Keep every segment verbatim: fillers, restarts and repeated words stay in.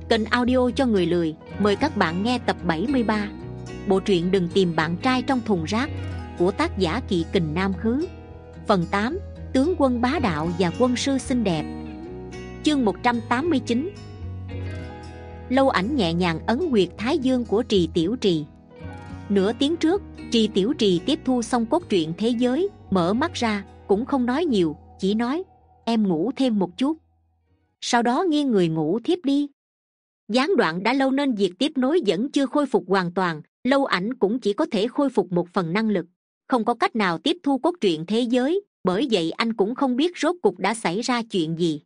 Kênh audio cho người lười, mời các bạn nghe tập bảy mươi ba. Bộ truyện Đừng tìm bạn trai trong thùng rác của tác giả Kỵ Kình Nam Khứ. Phần tám. Tướng quân bá đạo và quân sư xinh đẹp. Chương một trăm tám mươi chín. Lâu Ảnh nhẹ nhàng ấn huyệt thái dương của Trì Tiểu Trì. Nửa tiếng trước, Trì Tiểu Trì tiếp thu xong cốt truyện thế giới, mở mắt ra, cũng không nói nhiều, chỉ nói: em ngủ thêm một chút. Sau đó nghiêng người ngủ thiếp đi. Gián đoạn đã lâu nên việc tiếp nối vẫn chưa khôi phục hoàn toàn, Lâu Ảnh cũng chỉ có thể khôi phục một phần năng lực, không có cách nào tiếp thu cốt truyện thế giới, bởi vậy anh cũng không biết rốt cục đã xảy ra chuyện gì.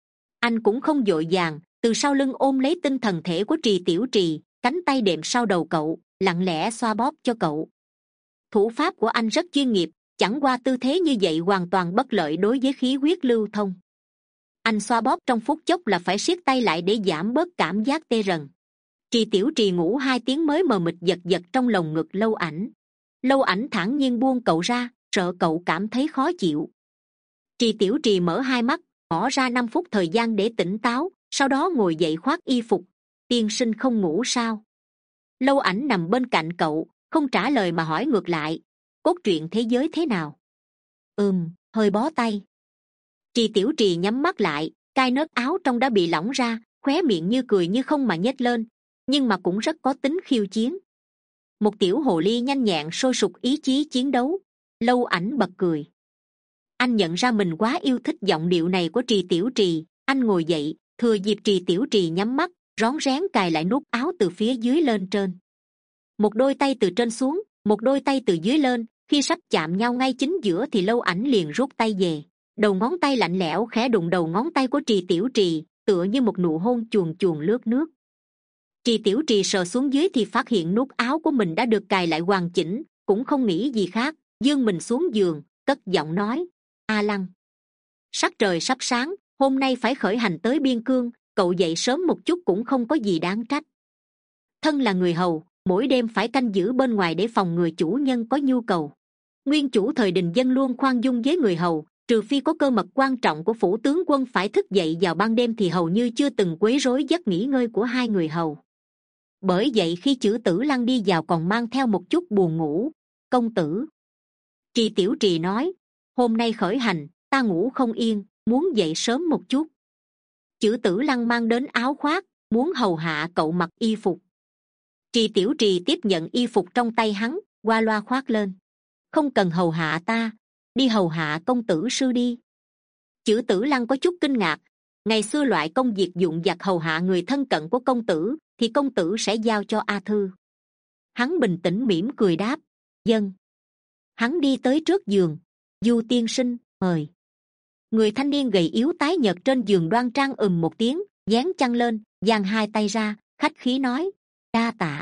Anh cũng không vội vàng, từ sau lưng ôm lấy tinh thần thể của Trì Tiểu Trì, cánh tay đệm sau đầu cậu, lặng lẽ xoa bóp cho cậu. Thủ pháp của anh rất chuyên nghiệp, chẳng qua tư thế như vậy hoàn toàn bất lợi đối với khí huyết lưu thông. Anh xoa bóp trong phút chốc là phải siết tay lại để giảm bớt cảm giác tê rần. Trì Tiểu Trì ngủ hai tiếng mới mờ mịt giật giật trong lồng ngực Lâu Ảnh. Lâu Ảnh thản nhiên buông cậu ra, sợ cậu cảm thấy khó chịu. Trì Tiểu Trì mở hai mắt, bỏ ra năm phút thời gian để tỉnh táo, sau đó ngồi dậy khoác y phục. Tiên sinh không ngủ sao? Lâu Ảnh nằm bên cạnh cậu, không trả lời mà hỏi ngược lại: cốt truyện thế giới thế nào? Ừm, hơi bó tay. Trì Tiểu Trì nhắm mắt lại, cai nớt áo trong đã bị lỏng ra, khóe miệng như cười như không mà nhếch lên, nhưng mà cũng rất có tính khiêu chiến. Một tiểu hồ ly nhanh nhẹn sôi sục ý chí chiến đấu. Lâu Ảnh bật cười. Anh nhận ra mình quá yêu thích giọng điệu này của Trì Tiểu Trì. Anh ngồi dậy, thừa dịp Trì Tiểu Trì nhắm mắt, rón rén cài lại nút áo từ phía dưới lên trên. Một đôi tay từ trên xuống, một đôi tay từ dưới lên, khi sắp chạm nhau ngay chính giữa thì Lâu Ảnh liền rút tay về. Đầu ngón tay lạnh lẽo khẽ đụng đầu ngón tay của Trì Tiểu Trì, tựa như một nụ hôn chuồn chuồn lướt nước. Trì Tiểu Trì sờ xuống dưới thì phát hiện nút áo của mình đã được cài lại hoàn chỉnh, cũng không nghĩ gì khác, giương mình xuống giường, cất giọng nói: A Lăng, sắc trời sắp sáng, hôm nay phải khởi hành tới biên cương, cậu dậy sớm một chút cũng không có gì đáng trách. Thân là người hầu, mỗi đêm phải canh giữ bên ngoài để phòng người chủ nhân có nhu cầu. Nguyên chủ thời Đình Dân luôn khoan dung với người hầu, trừ phi có cơ mật quan trọng của phủ tướng quân phải thức dậy vào ban đêm thì hầu như chưa từng quấy rối giấc nghỉ ngơi của hai người hầu. Bởi vậy khi Chữ Tử Lăng đi vào còn mang theo một chút buồn ngủ. Công tử, Trì Tiểu Trì nói, hôm nay khởi hành, ta ngủ không yên, muốn dậy sớm một chút. Chữ Tử Lăng mang đến áo khoác, muốn hầu hạ cậu mặc y phục. Trì Tiểu Trì tiếp nhận y phục trong tay hắn, qua loa khoác lên. Không cần hầu hạ ta, đi hầu hạ công tử sư đi. Chữ Tử Lăng có chút kinh ngạc. Ngày xưa loại công việc dụng vặt hầu hạ người thân cận của công tử thì công tử sẽ giao cho A Thư. Hắn bình tĩnh mỉm cười đáp: vâng. Hắn đi tới trước giường. Du tiên sinh, mời. Người thanh niên gầy yếu tái nhợt trên giường đoan trang ừm một tiếng, dán chăn lên, giang hai tay ra, khách khí nói: đa tạ.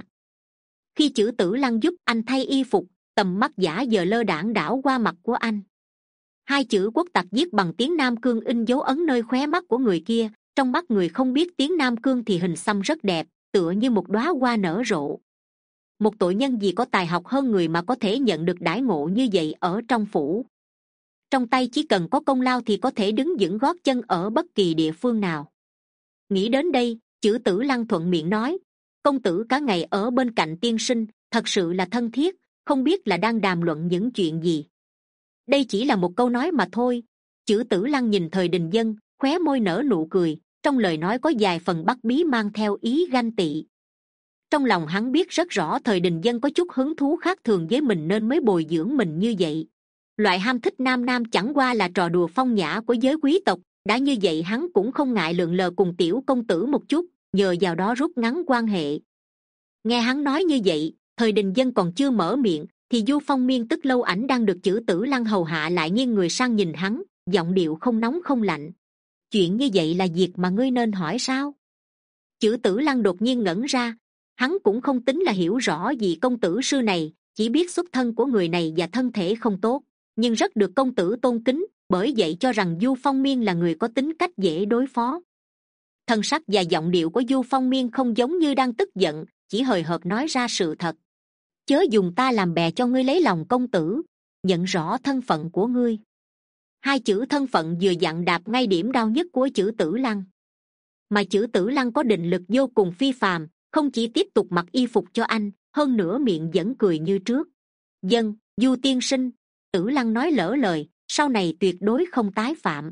Khi Chữ Tử Lăng giúp anh thay y phục, tầm mắt giả giờ lơ đãng đảo qua mặt của anh. Hai chữ quốc tặc viết bằng tiếng Nam Cương in dấu ấn nơi khóe mắt của người kia. Trong mắt người không biết tiếng Nam Cương thì hình xăm rất đẹp, tựa như một đóa hoa nở rộ. Một tội nhân vì có tài học hơn người mà có thể nhận được đãi ngộ như vậy ở trong phủ. Trong tay chỉ cần có công lao thì có thể đứng vững gót chân ở bất kỳ địa phương nào. Nghĩ đến đây, Chữ Tử Lăng thuận miệng nói: công tử cả ngày ở bên cạnh tiên sinh, thật sự là thân thiết, không biết là đang đàm luận những chuyện gì. Đây chỉ là một câu nói mà thôi. Chữ Tử Lăng nhìn thời Đình Dân, khóe môi nở nụ cười, trong lời nói có vài phần bắt bí mang theo ý ganh tị. Trong lòng hắn biết rất rõ thời Đình Dân có chút hứng thú khác thường với mình nên mới bồi dưỡng mình như vậy. Loại ham thích nam nam chẳng qua là trò đùa phong nhã của giới quý tộc, đã như vậy hắn cũng không ngại lượn lờ cùng tiểu công tử một chút, nhờ vào đó rút ngắn quan hệ. Nghe hắn nói như vậy, thời Đình Dân còn chưa mở miệng thì Du Phong Miên tức Lâu Ảnh đang được Chữ Tử Lăng hầu hạ lại nghiêng người sang nhìn hắn, giọng điệu không nóng không lạnh: chuyện như vậy là việc mà ngươi nên hỏi sao? Chữ Tử Lăng đột nhiên ngẩn ra. Hắn cũng không tính là hiểu rõ gì công tử sư này, chỉ biết xuất thân của người này và thân thể không tốt, nhưng rất được công tử tôn kính, bởi vậy cho rằng Du Phong Miên là người có tính cách dễ đối phó. Thân sắc và giọng điệu của Du Phong Miên không giống như đang tức giận, chỉ hời hợt nói ra sự thật: chớ dùng ta làm bè cho ngươi lấy lòng công tử, nhận rõ thân phận của ngươi. Hai chữ thân phận vừa dặn đạp ngay điểm đau nhất của Chữ Tử Lăng. mà chữ Tử Lăng có định lực vô cùng phi phàm, không chỉ tiếp tục mặc y phục cho anh, hơn nữa miệng vẫn cười như trước. Dân, Du tiên sinh. Tử Lăng nói lỡ lời, sau này tuyệt đối không tái phạm.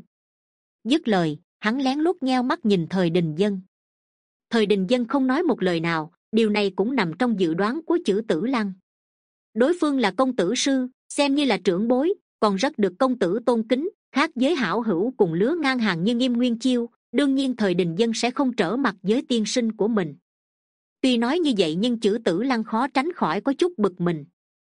Dứt lời, hắn lén lút nheo mắt nhìn Thời Đình Dân. Thời Đình Dân không nói một lời nào, điều này cũng nằm trong dự đoán của chữ Tử Lăng. Đối phương là công tử sư, xem như là trưởng bối, còn rất được công tử tôn kính, khác với hảo hữu cùng lứa ngang hàng như Nghiêm Nguyên Chiêu, đương nhiên Thời Đình Dân sẽ không trở mặt với tiên sinh của mình. Tuy nói như vậy nhưng chữ Tử Lăng khó tránh khỏi có chút bực mình.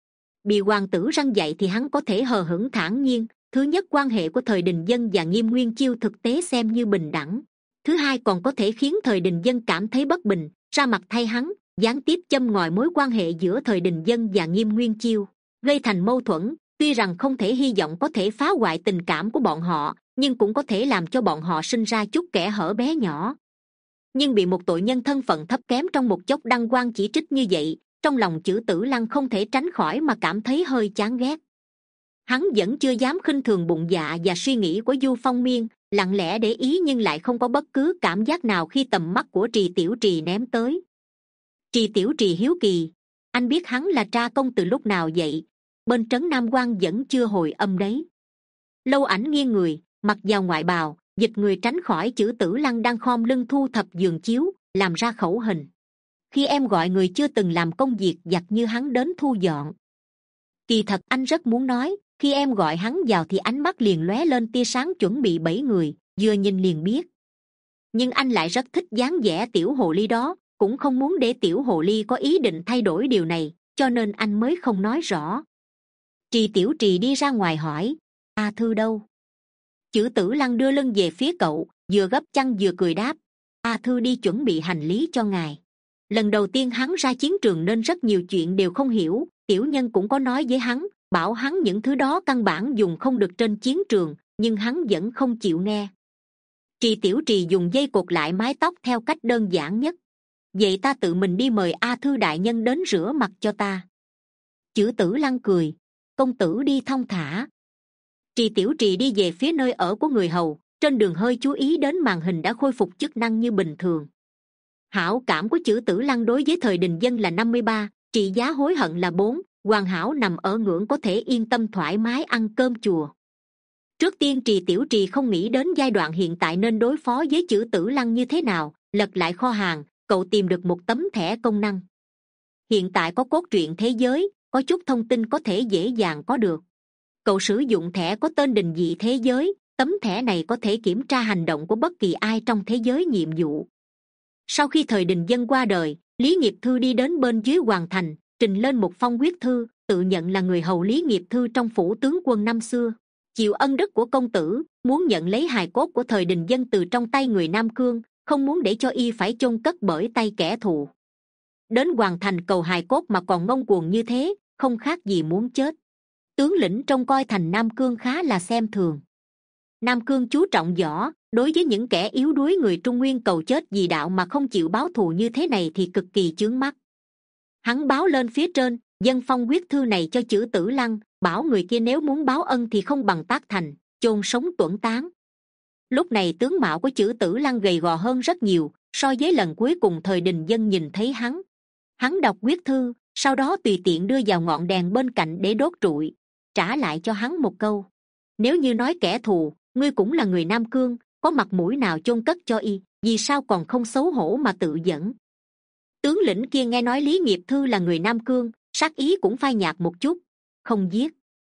Bị hoàng tử răn dạy thì hắn có thể hờ hững thản nhiên. Thứ nhất, quan hệ của Thời Đình Dân và Nghiêm Nguyên Chiêu thực tế xem như bình đẳng. Thứ hai, còn có thể khiến Thời Đình Dân cảm thấy bất bình, ra mặt thay hắn, gián tiếp châm ngòi mối quan hệ giữa Thời Đình Dân và Nghiêm Nguyên Chiêu, gây thành mâu thuẫn. Tuy rằng không thể hy vọng có thể phá hoại tình cảm của bọn họ, nhưng cũng có thể làm cho bọn họ sinh ra chút kẽ hở bé nhỏ. Nhưng bị một tội nhân thân phận thấp kém trong một chốc đăng quang chỉ trích như vậy, trong lòng chữ Tử Lăng không thể tránh khỏi mà cảm thấy hơi chán ghét. Hắn vẫn chưa dám khinh thường bụng dạ và suy nghĩ của Du Phong Miên, lặng lẽ để ý nhưng lại không có bất cứ cảm giác nào khi tầm mắt của Trì Tiểu Trì ném tới. Trì Tiểu Trì hiếu kỳ, anh biết hắn là tra công từ lúc nào vậy? Bên trấn Nam Quan vẫn chưa hồi âm đấy. Lâu Ảnh nghiêng người, mặc vào ngoại bào, dịch người tránh khỏi chữ Tử Lăng đang khom lưng thu thập giường chiếu, làm ra khẩu hình. Khi em gọi người chưa từng làm công việc giặt như hắn đến thu dọn. Kỳ thật anh rất muốn nói, khi em gọi hắn vào thì ánh mắt liền lóe lên tia sáng chuẩn bị bảy người, vừa nhìn liền biết. Nhưng anh lại rất thích dáng vẻ tiểu hồ ly đó, cũng không muốn để tiểu hồ ly có ý định thay đổi điều này, cho nên anh mới không nói rõ. Trì Tiểu Trì đi ra ngoài hỏi, A Thư đâu? Chữ Tử Lăng đưa lưng về phía cậu, vừa gấp chăn vừa cười đáp, A Thư đi chuẩn bị hành lý cho ngài. Lần đầu tiên hắn ra chiến trường nên rất nhiều chuyện đều không hiểu, tiểu nhân cũng có nói với hắn, bảo hắn những thứ đó căn bản dùng không được trên chiến trường, nhưng hắn vẫn không chịu nghe. Trì Tiểu Trì dùng dây cột lại mái tóc theo cách đơn giản nhất. Vậy ta tự mình đi mời A Thư đại nhân đến rửa mặt cho ta. Chữ Tử Lăng cười, công tử đi thong thả. Trì Tiểu Trì đi về phía nơi ở của người hầu, trên đường hơi chú ý đến màn hình đã khôi phục chức năng như bình thường. Hảo cảm của chữ Tử Lăng đối với Thời Đình Dân là năm mươi ba, trị giá hối hận là bốn, hoàn hảo nằm ở ngưỡng có thể yên tâm thoải mái ăn cơm chùa. Trước tiên Trì Tiểu Trì không nghĩ đến giai đoạn hiện tại nên đối phó với chữ Tử Lăng như thế nào, lật lại kho hàng, cậu tìm được một tấm thẻ công năng. Hiện tại có cốt truyện thế giới, có chút thông tin có thể dễ dàng có được. Cậu sử dụng thẻ có tên Đình Dị Thế Giới, tấm thẻ này có thể kiểm tra hành động của bất kỳ ai trong thế giới nhiệm vụ. Sau khi Thời Đình Dân qua đời, Lý Nghiệp Thư đi đến bên dưới hoàng thành, trình lên một phong quyết thư, tự nhận là người hầu Lý Nghiệp Thư trong phủ tướng quân năm xưa, chịu ân đức của công tử, muốn nhận lấy hài cốt của Thời Đình Dân từ trong tay người Nam Cương, không muốn để cho y phải chôn cất bởi tay kẻ thù. Đến hoàng thành cầu hài cốt mà còn ngông cuồng như thế, không khác gì muốn chết. Tướng lĩnh trông coi thành Nam Cương khá là xem thường. Nam Cương chú trọng võ, đối với những kẻ yếu đuối người Trung Nguyên cầu chết vì đạo mà không chịu báo thù như thế này thì cực kỳ chướng mắt. Hắn báo lên phía trên, dân phong quyết thư này cho chữ Tử Lăng, bảo người kia nếu muốn báo ân thì không bằng tác thành, chôn sống tuẫn tán. Lúc này tướng mạo của chữ Tử Lăng gầy gò hơn rất nhiều so với lần cuối cùng Thời Đình Dân nhìn thấy hắn. Hắn đọc quyết thư, sau đó tùy tiện đưa vào ngọn đèn bên cạnh để đốt trụi, trả lại cho hắn một câu, nếu như nói kẻ thù, ngươi cũng là người Nam Cương, có mặt mũi nào chôn cất cho y, vì sao còn không xấu hổ mà tự dẫn. Tướng lĩnh kia nghe nói Lý Nghiệp Thư là người Nam Cương, sát ý cũng phai nhạt một chút, không giết.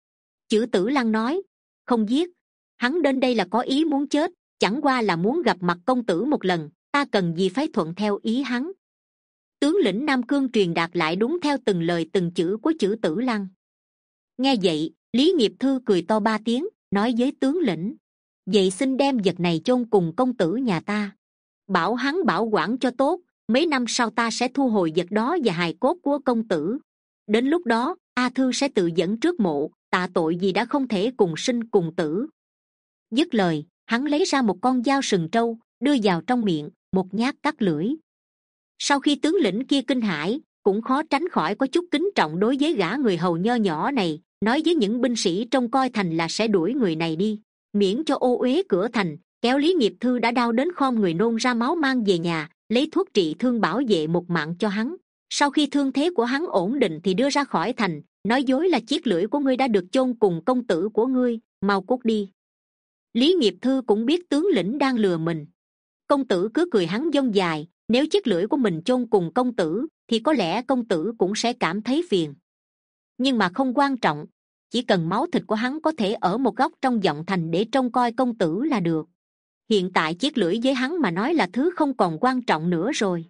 Chữ Tử Lăng nói, không giết, hắn đến đây là có ý muốn chết, chẳng qua là muốn gặp mặt công tử một lần, ta cần gì phải thuận theo ý hắn. Tướng lĩnh Nam Cương truyền đạt lại đúng theo từng lời từng chữ của chữ Tử Lăng. Nghe vậy, Lý Nghiệp Thư cười to ba tiếng, nói với tướng lĩnh, vậy xin đem vật này chôn cùng công tử nhà ta, bảo hắn bảo quản cho tốt, mấy năm sau ta sẽ thu hồi vật đó và hài cốt của công tử. Đến lúc đó A Thư sẽ tự dẫn trước mộ, tạ tội vì đã không thể cùng sinh cùng tử. Dứt lời, hắn lấy ra một con dao sừng trâu, đưa vào trong miệng, một nhát cắt lưỡi. Sau khi tướng lĩnh kia kinh hãi, cũng khó tránh khỏi có chút kính trọng đối với gã người hầu nho nhỏ này, nói với những binh sĩ trông coi thành là sẽ đuổi người này đi, miễn cho ô uế cửa thành, kéo Lý Nghiệp Thư đã đau đến khom người nôn ra máu mang về nhà, lấy thuốc trị thương bảo vệ một mạng cho hắn. Sau khi thương thế của hắn ổn định thì đưa ra khỏi thành, nói dối là chiếc lưỡi của ngươi đã được chôn cùng công tử của ngươi, mau cút đi. Lý Nghiệp Thư cũng biết tướng lĩnh đang lừa mình. Công tử cứ cười hắn dông dài, nếu chiếc lưỡi của mình chôn cùng công tử thì có lẽ công tử cũng sẽ cảm thấy phiền. Nhưng mà không quan trọng, chỉ cần máu thịt của hắn có thể ở một góc trong vọng thành để trông coi công tử là được. Hiện tại chiếc lưỡi với hắn mà nói là thứ không còn quan trọng nữa rồi.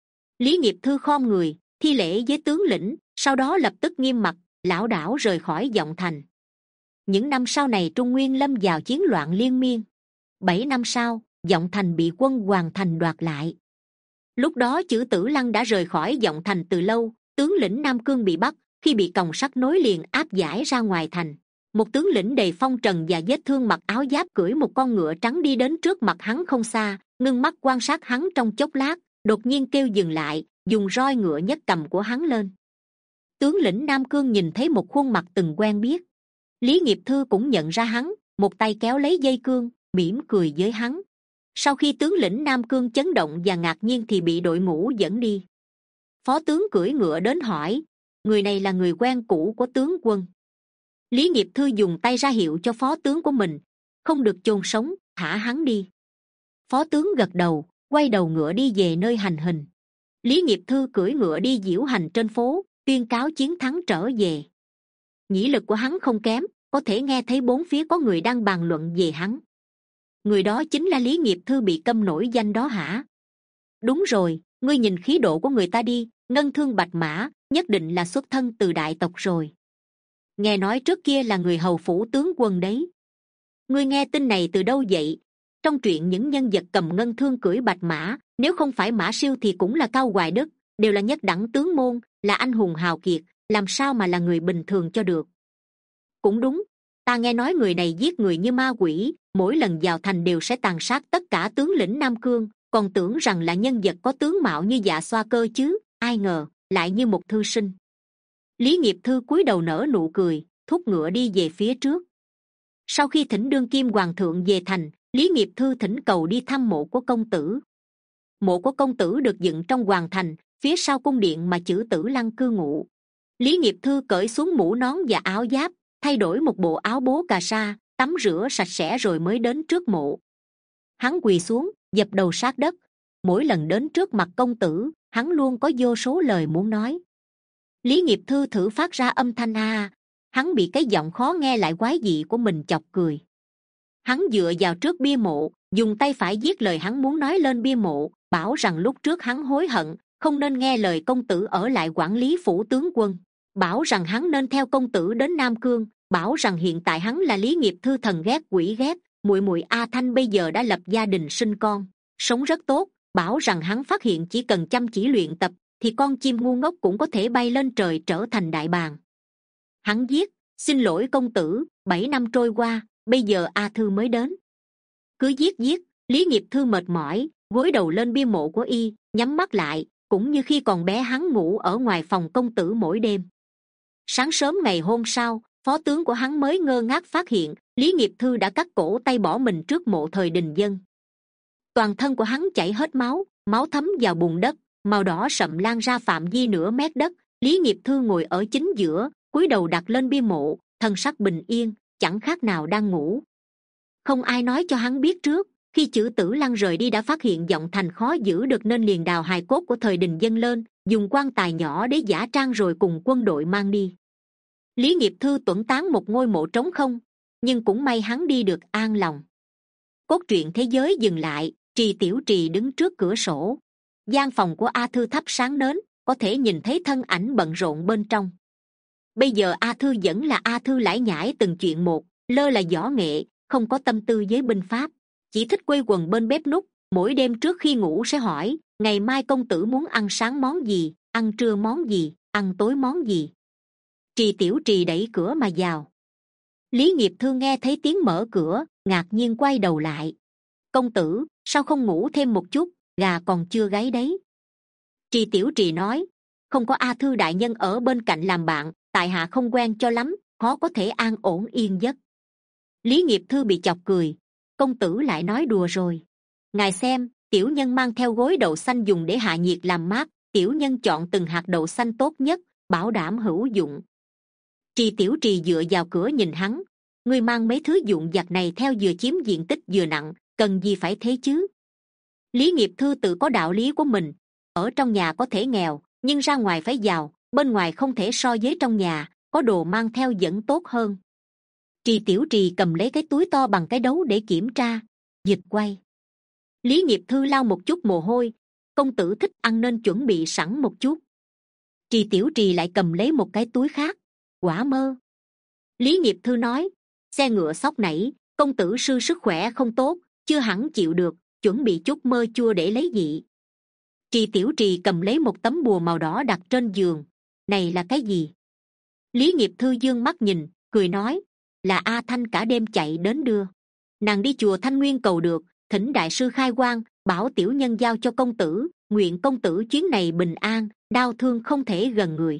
Lý Nghiệp Thư khom người thi lễ với tướng lĩnh, sau đó lập tức nghiêm mặt lảo đảo rời khỏi vọng thành. Những năm sau này Trung Nguyên lâm vào chiến loạn liên miên. Bảy năm sau, vọng thành bị quân Hoàng Thành đoạt lại. Lúc đó Chử Tử Lăng đã rời khỏi vọng thành từ lâu. Tướng lĩnh Nam Cương bị bắt, khi bị còng sắt nối liền áp giải ra ngoài thành. Một tướng lĩnh đầy phong trần và vết thương mặc áo giáp cưỡi một con ngựa trắng đi đến trước mặt hắn không xa, ngưng mắt quan sát hắn trong chốc lát, đột nhiên kêu dừng lại, dùng roi ngựa nhấc cầm của hắn lên. Tướng lĩnh Nam Cương nhìn thấy một khuôn mặt từng quen biết. Lý Nghiệp Thư cũng nhận ra hắn, một tay kéo lấy dây cương, mỉm cười với hắn. Sau khi tướng lĩnh Nam Cương chấn động và ngạc nhiên thì bị đội ngũ dẫn đi. Phó tướng cưỡi ngựa đến hỏi, người này là người quen cũ của tướng quân. Lý Nghiệp Thư dùng tay ra hiệu cho phó tướng của mình, không được chôn sống, thả hắn đi. Phó tướng gật đầu, quay đầu ngựa đi về nơi hành hình. Lý Nghiệp Thư cưỡi ngựa đi diễu hành trên phố, tuyên cáo chiến thắng trở về. Nhĩ lực của hắn không kém, có thể nghe thấy bốn phía có người đang bàn luận về hắn. Người đó chính là Lý Nghiệp Thư bị câm nổi danh đó hả? Đúng rồi, ngươi nhìn khí độ của người ta đi, ngân thương bạch mã, nhất định là xuất thân từ đại tộc rồi. Nghe nói trước kia là người hầu phủ tướng quân đấy. Ngươi nghe tin này từ đâu vậy? Trong truyện những nhân vật cầm ngân thương cưỡi bạch mã, nếu không phải Mã Siêu thì cũng là Cao Hoài Đức, đều là nhất đẳng tướng môn, là anh hùng hào kiệt, làm sao mà là người bình thường cho được? Cũng đúng, ta nghe nói người này giết người như ma quỷ, mỗi lần vào thành đều sẽ tàn sát tất cả tướng lĩnh Nam Cương, còn tưởng rằng là nhân vật có tướng mạo như Dạ Xoa Cơ chứ, ai ngờ lại như một thư sinh. Lý Nghiệp Thư cúi đầu nở nụ cười, thúc ngựa đi về phía trước. Sau khi thỉnh đương kim hoàng thượng về thành, Lý Nghiệp Thư thỉnh cầu đi thăm mộ của công tử. Mộ của công tử được dựng trong hoàng thành, phía sau cung điện mà Chử Tử Lăng cư ngụ. Lý Nghiệp Thư cởi xuống mũ nón và áo giáp, thay đổi một bộ áo bố cà sa, tắm rửa sạch sẽ rồi mới đến trước mộ. Hắn quỳ xuống, dập đầu sát đất. Mỗi lần đến trước mặt công tử, hắn luôn có vô số lời muốn nói. Lý Nghiệp Thư thử phát ra âm thanh a, hắn bị cái giọng khó nghe lại quái dị của mình chọc cười. Hắn dựa vào trước bia mộ, dùng tay phải viết lời hắn muốn nói lên bia mộ, bảo rằng lúc trước hắn hối hận, không nên nghe lời công tử ở lại quản lý phủ tướng quân, bảo rằng hắn nên theo công tử đến Nam Cương, bảo rằng hiện tại hắn là Lý Nghiệp Thư thần ghét quỷ ghét, muội muội A Thanh bây giờ đã lập gia đình sinh con, sống rất tốt, bảo rằng hắn phát hiện chỉ cần chăm chỉ luyện tập thì con chim ngu ngốc cũng có thể bay lên trời trở thành đại bàng. Hắn viết, xin lỗi công tử, bảy năm trôi qua, bây giờ A Thư mới đến. Cứ viết viết, Lý Nghiệp Thư mệt mỏi, gối đầu lên bia mộ của y, nhắm mắt lại, cũng như khi còn bé hắn ngủ ở ngoài phòng công tử mỗi đêm. Sáng sớm ngày hôm sau, phó tướng của hắn mới ngơ ngác phát hiện Lý Nghiệp Thư đã cắt cổ tay bỏ mình trước mộ Thời Đình Dân. Toàn thân của hắn chảy hết máu, máu thấm vào bùn đất, màu đỏ sậm lan ra phạm vi nửa mét đất. Lý Nghiệp Thư ngồi ở chính giữa, cúi đầu đặt lên bia mộ, thân sắc bình yên, chẳng khác nào đang ngủ. Không ai nói cho hắn biết trước, khi Chử Tử Lăng rời đi đã phát hiện vọng thành khó giữ được nên liền đào hài cốt của Thời Đình Dân lên, dùng quan tài nhỏ để giả trang rồi cùng quân đội mang đi. Lý Nghiệp Thư tuẫn tán một ngôi mộ trống không, nhưng cũng may hắn đi được an lòng. Cốt truyện thế giới dừng lại, Trì Tiểu Trì đứng trước cửa sổ. Gian phòng của A Thư thắp sáng nến, có thể nhìn thấy thân ảnh bận rộn bên trong. Bây giờ A Thư vẫn là A Thư lải nhải từng chuyện một, lơ là võ nghệ, không có tâm tư với binh pháp, chỉ thích quây quần bên bếp núc. Mỗi đêm trước khi ngủ sẽ hỏi, ngày mai công tử muốn ăn sáng món gì, ăn trưa món gì, ăn tối món gì. Trì Tiểu Trì đẩy cửa mà vào. Lý Nghiệp Thư nghe thấy tiếng mở cửa, ngạc nhiên quay đầu lại. Công tử, sao không ngủ thêm một chút, gà còn chưa gáy đấy. Trì Tiểu Trì nói, không có A Thư đại nhân ở bên cạnh làm bạn, tại hạ không quen cho lắm, khó có thể an ổn yên giấc. Lý Nghiệp Thư bị chọc cười, công tử lại nói đùa rồi. Ngài xem, tiểu nhân mang theo gối đậu xanh dùng để hạ nhiệt làm mát, tiểu nhân chọn từng hạt đậu xanh tốt nhất, bảo đảm hữu dụng. Trì Tiểu Trì dựa vào cửa nhìn hắn. Ngươi mang mấy thứ dụng vặt này theo vừa chiếm diện tích vừa nặng, cần gì phải thế chứ? Lý Nghiệp Thư tự có đạo lý của mình. Ở trong nhà có thể nghèo, nhưng ra ngoài phải giàu, bên ngoài không thể so với trong nhà, có đồ mang theo vẫn tốt hơn. Trì Tiểu Trì cầm lấy cái túi to bằng cái đấu để kiểm tra. Dịch quay. Lý Nghiệp Thư lau một chút mồ hôi. Công tử thích ăn nên chuẩn bị sẵn một chút. Trì Tiểu Trì lại cầm lấy một cái túi khác. Quả mơ. Lý Nghiệp Thư nói, xe ngựa sóc nảy, công tử sư sức khỏe không tốt, chưa hẳn chịu được, chuẩn bị chút mơ chua để lấy vị. Trì Tiểu Trì cầm lấy một tấm bùa màu đỏ đặt trên giường. Này là cái gì? Lý Nghiệp Thư dương mắt nhìn, cười nói, là A Thanh cả đêm chạy đến đưa. Nàng đi chùa Thanh Nguyên cầu được, thỉnh đại sư khai quang, bảo tiểu nhân giao cho công tử, nguyện công tử chuyến này bình an, đau thương không thể gần người.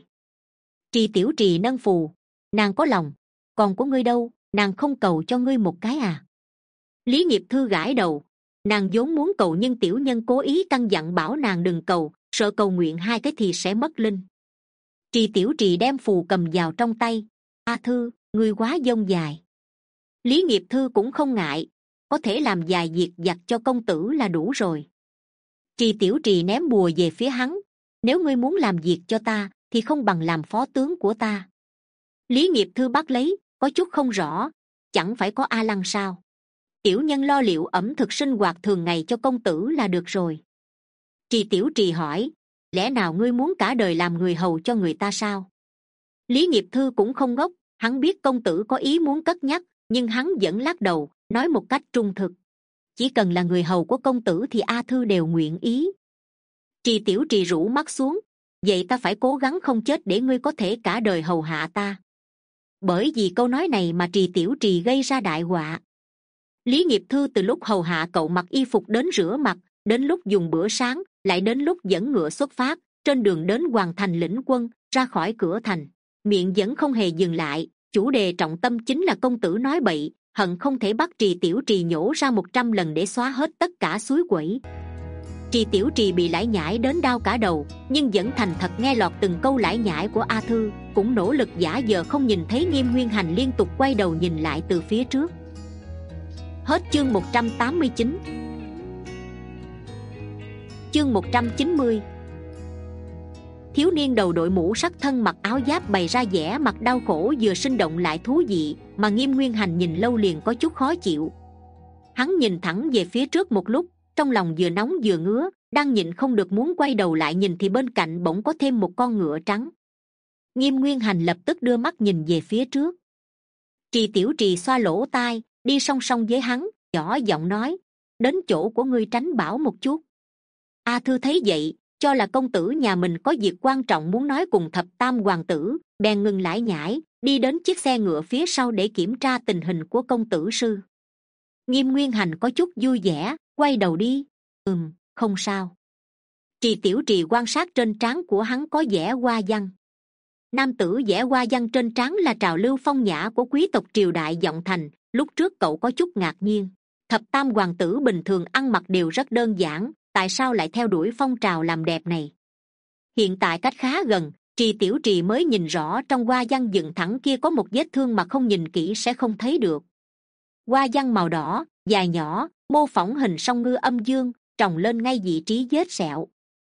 Trì Tiểu Trì nâng phù, nàng có lòng, còn của ngươi đâu, nàng không cầu cho ngươi một cái à? Lý Nghiệp Thư gãi đầu, nàng vốn muốn cầu nhưng tiểu nhân cố ý căn dặn bảo nàng đừng cầu, sợ cầu nguyện hai cái thì sẽ mất linh. Trì Tiểu Trì đem phù cầm vào trong tay. A Thư, ngươi quá dông dài. Lý Nghiệp Thư cũng không ngại, có thể làm vài việc vặt cho công tử là đủ rồi. Trì Tiểu Trì ném bùa về phía hắn, nếu ngươi muốn làm việc cho ta thì không bằng làm phó tướng của ta. Lý Nghiệp Thư bắt lấy, có chút không rõ, chẳng phải có A Lăng sao? Tiểu nhân lo liệu ẩm thực sinh hoạt thường ngày cho công tử là được rồi. Trì Tiểu Trì hỏi, lẽ nào ngươi muốn cả đời làm người hầu cho người ta sao? Lý Nghiệp Thư cũng không ngốc, hắn biết công tử có ý muốn cất nhắc, nhưng hắn vẫn lắc đầu, nói một cách trung thực, chỉ cần là người hầu của công tử thì A Thư đều nguyện ý. Trì Tiểu Trì rũ mắt xuống, vậy ta phải cố gắng không chết để ngươi có thể cả đời hầu hạ ta. Bởi vì câu nói này mà Trì Tiểu Trì gây ra đại họa. Lý Nghiệp Thư từ lúc hầu hạ cậu mặc y phục đến rửa mặt, đến lúc dùng bữa sáng, lại đến lúc dẫn ngựa xuất phát, trên đường đến Hoàng Thành lĩnh quân, ra khỏi cửa thành, miệng vẫn không hề dừng lại. Chủ đề trọng tâm chính là công tử nói bậy, hận không thể bắt Trì Tiểu Trì nhổ ra một trăm lần để xóa hết tất cả suối quẩy. Trì Tiểu Trì bị lải nhải đến đau cả đầu, nhưng vẫn thành thật nghe lọt từng câu lải nhải của A Thư, cũng nỗ lực giả vờ không nhìn thấy Nghiêm Nguyên Hành liên tục quay đầu nhìn lại từ phía trước. Hết chương một trăm tám mươi chín. Chương một trăm chín mươi. Thiếu niên đầu đội mũ sắt thân mặc áo giáp bày ra vẻ mặt đau khổ vừa sinh động lại thú vị, mà Nghiêm Nguyên Hành nhìn lâu liền có chút khó chịu. Hắn nhìn thẳng về phía trước một lúc, trong lòng vừa nóng vừa ngứa, đang nhịn không được muốn quay đầu lại nhìn thì bên cạnh bỗng có thêm một con ngựa trắng. Nghiêm Nguyên Hành lập tức đưa mắt nhìn về phía trước. Trì Tiểu Trì xoa lỗ tai, đi song song với hắn, nhỏ giọng nói, đến chỗ của ngươi tránh bảo một chút. A Thư thấy vậy, cho là công tử nhà mình có việc quan trọng muốn nói cùng thập tam hoàng tử, bèn ngừng lải nhải, đi đến chiếc xe ngựa phía sau để kiểm tra tình hình của công tử sư. Nghiêm Nguyên Hành có chút vui vẻ, quay đầu đi. Ừm, không sao. Trì Tiểu Trì quan sát trên trán của hắn có vẻ hoa văn. Nam tử vẽ hoa văn trên trán là trào lưu phong nhã của quý tộc triều đại vọng thành. Lúc trước cậu có chút ngạc nhiên, thập tam hoàng tử bình thường ăn mặc đều rất đơn giản, tại sao lại theo đuổi phong trào làm đẹp này? Hiện tại cách khá gần, Trì Tiểu Trì mới nhìn rõ trong hoa văn dựng thẳng kia có một vết thương mà không nhìn kỹ sẽ không thấy được. Hoa văn màu đỏ, dài nhỏ, mô phỏng hình song ngư âm dương, trồng lên ngay vị trí vết sẹo.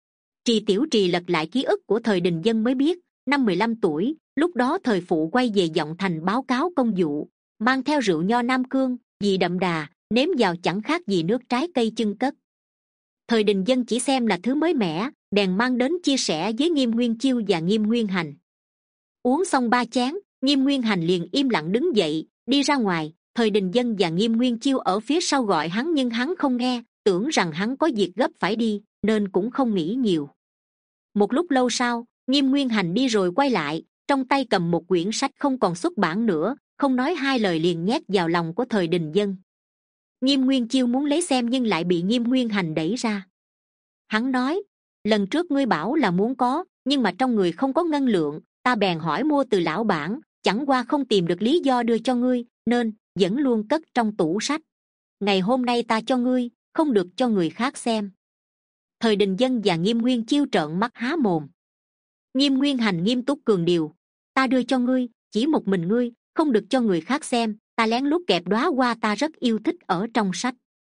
Trì Tiểu Trì lật lại ký ức của thời Đình Dân mới biết, năm mười lăm tuổi, lúc đó thời phụ quay về vọng thành báo cáo công vụ, mang theo rượu nho Nam Cương, vị đậm đà, nếm vào chẳng khác gì nước trái cây chưng cất. Thời Đình Dân chỉ xem là thứ mới mẻ, bèn mang đến chia sẻ với Nghiêm Nguyên Chiêu và Nghiêm Nguyên Hành. Uống xong ba chén, Nghiêm Nguyên Hành liền im lặng đứng dậy, đi ra ngoài. Thời Đình Dân và Nghiêm Nguyên Chiêu ở phía sau gọi hắn nhưng hắn không nghe, tưởng rằng hắn có việc gấp phải đi, nên cũng không nghĩ nhiều. Một lúc lâu sau, Nghiêm Nguyên Hành đi rồi quay lại, trong tay cầm một quyển sách không còn xuất bản nữa, không nói hai lời liền nhét vào lòng của Thời Đình Dân. Nghiêm Nguyên Chiêu muốn lấy xem nhưng lại bị Nghiêm Nguyên Hành đẩy ra. Hắn nói, lần trước ngươi bảo là muốn có, nhưng mà trong người không có ngân lượng, ta bèn hỏi mua từ lão bản, chẳng qua không tìm được lý do đưa cho ngươi, nên vẫn luôn cất trong tủ sách. ngày hôm nay ta cho ngươi, không được cho người khác xem. Thời Đình Dân và Nghiêm Nguyên Chiêu trợn mắt há mồm. Nghiêm Nguyên Hành nghiêm túc cường điều, ta đưa cho ngươi, chỉ một mình ngươi, không được cho người khác xem, ta lén lút kẹp đóa hoa ta rất yêu thích ở trong sách.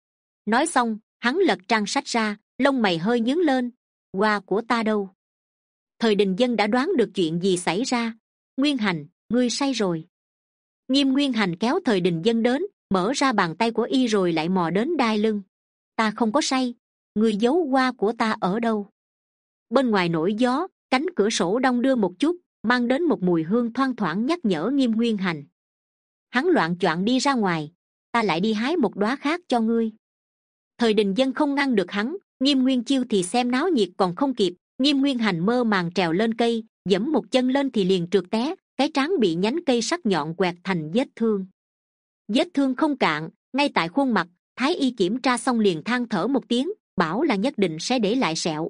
Nói xong, hắn lật trang sách ra, lông mày hơi nhướng lên, hoa của ta đâu? Thời Đình Dân đã đoán được chuyện gì xảy ra. Nguyên Hành, ngươi say rồi. Nghiêm Nguyên Hành kéo Thời Đình Dân đến, mở ra bàn tay của y rồi lại mò đến đai lưng. Ta không có say, ngươi giấu hoa của ta ở đâu? Bên ngoài nổi gió, cánh cửa sổ đong đưa một chút, mang đến một mùi hương thoang thoảng nhắc nhở Nghiêm Nguyên Hành. Hắn loạng choạng đi ra ngoài, ta lại đi hái một đóa khác cho ngươi. Thời Đình Dân không ngăn được hắn, Nghiêm Nguyên Chiêu thì xem náo nhiệt còn không kịp. Nghiêm Nguyên Hành mơ màng trèo lên cây, giẫm một chân lên thì liền trượt té, cái trán bị nhánh cây sắc nhọn quẹt thành vết thương. Vết thương không cạn, ngay tại khuôn mặt. Thái y kiểm tra xong liền than thở một tiếng, bảo là nhất định sẽ để lại sẹo.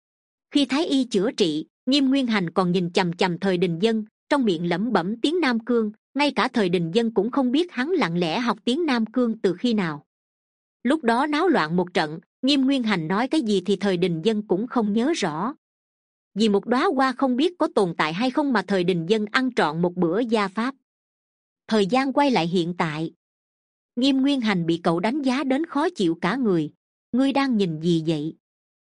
Khi Thái y chữa trị, Nghiêm Nguyên Hành còn nhìn chằm chằm Thời Đình Dân, trong miệng lẩm bẩm tiếng Nam Cương. Ngay cả Thời Đình Dân cũng không biết hắn lặng lẽ học tiếng Nam Cương từ khi nào. Lúc đó náo loạn một trận, Nghiêm Nguyên Hành nói cái gì thì Thời Đình Dân cũng không nhớ rõ. Vì một đóa hoa không biết có tồn tại hay không mà Thời Đình Dân ăn trọn một bữa gia pháp. Thời gian quay lại hiện tại. Nghiêm Nguyên Hành bị cậu đánh giá đến khó chịu cả người. Ngươi đang nhìn gì vậy?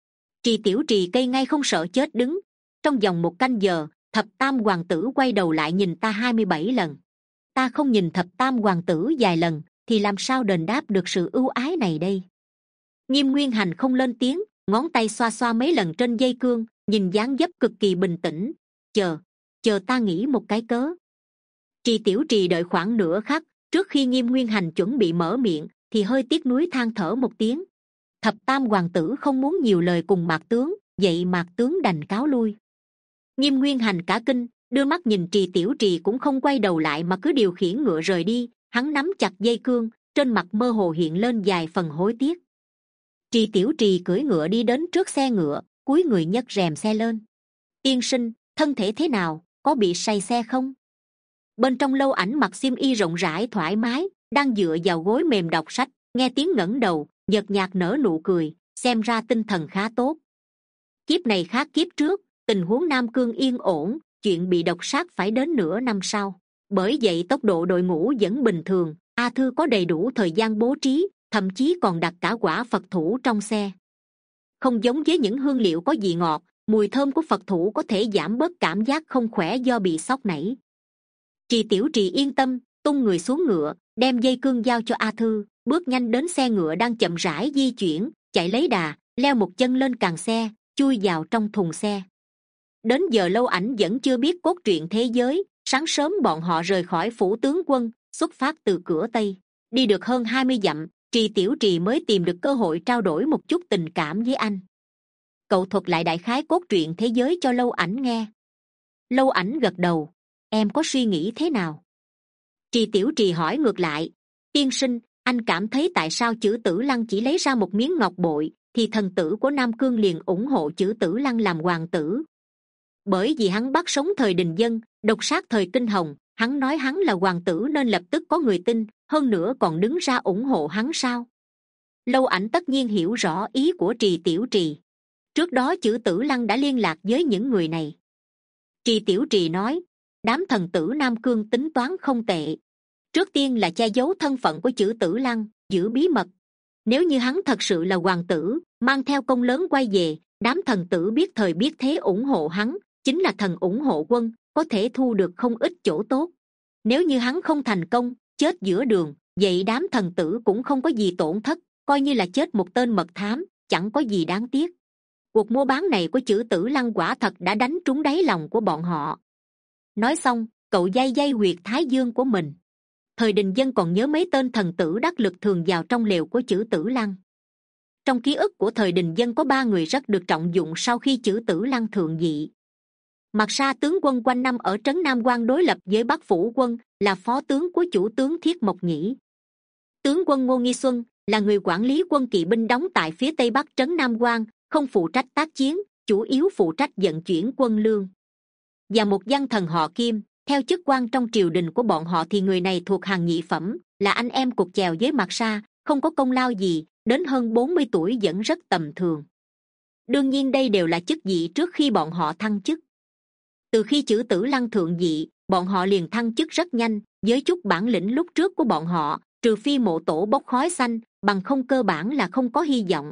Trì Tiểu Trì cây ngay không sợ chết đứng. Trong vòng một canh giờ, Thập Tam Hoàng tử quay đầu lại nhìn ta hai mươi bảy lần. Ta không nhìn Thập Tam Hoàng tử vài lần thì làm sao đền đáp được sự ưu ái này đây? Nghiêm Nguyên Hành không lên tiếng, ngón tay xoa xoa mấy lần trên dây cương, nhìn dáng dấp cực kỳ bình tĩnh. Chờ, chờ ta nghĩ một cái cớ. Trì Tiểu Trì đợi khoảng nửa khắc, trước khi Nghiêm Nguyên Hành chuẩn bị mở miệng, thì hơi tiếc nuối than thở một tiếng. Thập Tam Hoàng tử không muốn nhiều lời cùng Mạc tướng, vậy Mạc tướng đành cáo lui. Nghiêm Nguyên Hành cả kinh, đưa mắt nhìn Trì Tiểu Trì cũng không quay đầu lại mà cứ điều khiển ngựa rời đi. Hắn nắm chặt dây cương, trên mặt mơ hồ hiện lên vài phần hối tiếc. Trì Tiểu Trì cưỡi ngựa đi đến trước xe ngựa, cúi người nhấc rèm xe lên. Tiên sinh, thân thể thế nào, có bị say xe không? Bên trong Lâu Ảnh mặc xiêm y rộng rãi thoải mái, đang dựa vào gối mềm đọc sách, nghe tiếng ngẩng đầu, nhợt nhạt nở nụ cười, xem ra tinh thần khá tốt. Kiếp này khác kiếp trước, tình huống Nam Cương yên ổn, chuyện bị độc sát phải đến nửa năm sau. Bởi vậy tốc độ đội ngũ vẫn bình thường, A Thư có đầy đủ thời gian bố trí, thậm chí còn đặt cả quả Phật thủ trong xe. Không giống với những hương liệu có vị ngọt, mùi thơm của Phật thủ có thể giảm bớt cảm giác không khỏe do bị sốc nảy. Trì Tiểu Trì yên tâm, tung người xuống ngựa, đem dây cương giao cho A Thư, bước nhanh đến xe ngựa đang chậm rãi di chuyển, chạy lấy đà, leo một chân lên càng xe, chui vào trong thùng xe. Đến giờ Lâu Ảnh vẫn chưa biết cốt truyện thế giới. Sáng sớm bọn họ rời khỏi phủ tướng quân, xuất phát từ cửa Tây. Đi được hơn hai mươi dặm, Trì Tiểu Trì mới tìm được cơ hội trao đổi một chút tình cảm với anh. Cậu thuật lại đại khái cốt truyện thế giới cho Lâu Ảnh nghe. Lâu Ảnh gật đầu. Em có suy nghĩ thế nào? Trì Tiểu Trì hỏi ngược lại. Tiên sinh, anh cảm thấy tại sao Chử Tử Lăng chỉ lấy ra một miếng ngọc bội thì thần tử của Nam Cương liền ủng hộ Chử Tử Lăng làm hoàng tử? Bởi vì hắn bắt sống Thời Đình Dân, độc sát Thời Kinh Hồng, hắn nói hắn là hoàng tử nên lập tức có người tin, hơn nữa còn đứng ra ủng hộ hắn sao? Lâu Ảnh tất nhiên hiểu rõ ý của Trì Tiểu Trì. Trước đó Chử Tử Lăng đã liên lạc với những người này. Trì Tiểu Trì nói, đám thần tử Nam Cương tính toán không tệ. Trước tiên là che giấu thân phận của Chử Tử Lăng, giữ bí mật. Nếu như hắn thật sự là hoàng tử, mang theo công lớn quay về, đám thần tử biết thời biết thế ủng hộ hắn, chính là thần ủng hộ quân, có thể thu được không ít chỗ tốt. Nếu như hắn không thành công, chết giữa đường, vậy đám thần tử cũng không có gì tổn thất, coi như là chết một tên mật thám, chẳng có gì đáng tiếc. Cuộc mua bán này của Chử Tử Lăng quả thật đã đánh trúng đáy lòng của bọn họ. Nói xong, cậu day day huyệt thái dương của mình. Thời Đình Dân còn nhớ mấy tên thần tử đắc lực thường vào trong lều của Chử Tử Lăng. Trong ký ức của Thời Đình Dân có ba người rất được trọng dụng sau khi Chử Tử Lăng thượng vị. Mạc Sa tướng quân quanh năm ở trấn Nam Quan đối lập với Bắc Phủ quân, là phó tướng của chủ tướng Thiết Mộc Nhĩ. Tướng quân Ngô Nghi Xuân là người quản lý quân kỵ binh đóng tại phía tây bắc trấn Nam Quan, không phụ trách tác chiến, chủ yếu phụ trách vận chuyển quân lương. Và một văn thần họ Kim, theo chức quan trong triều đình của bọn họ thì người này thuộc hàng nhị phẩm, là anh em cột chèo với Mạc Sa, không có công lao gì, đến hơn bốn mươi tuổi vẫn rất tầm thường. Đương nhiên đây đều là chức vị trước khi bọn họ thăng chức. Từ khi chữ Tử Lăng thượng vị, bọn họ liền thăng chức rất nhanh. Với chút bản lĩnh lúc trước của bọn họ, trừ phi mộ tổ bốc khói xanh, bằng không cơ bản là không có hy vọng.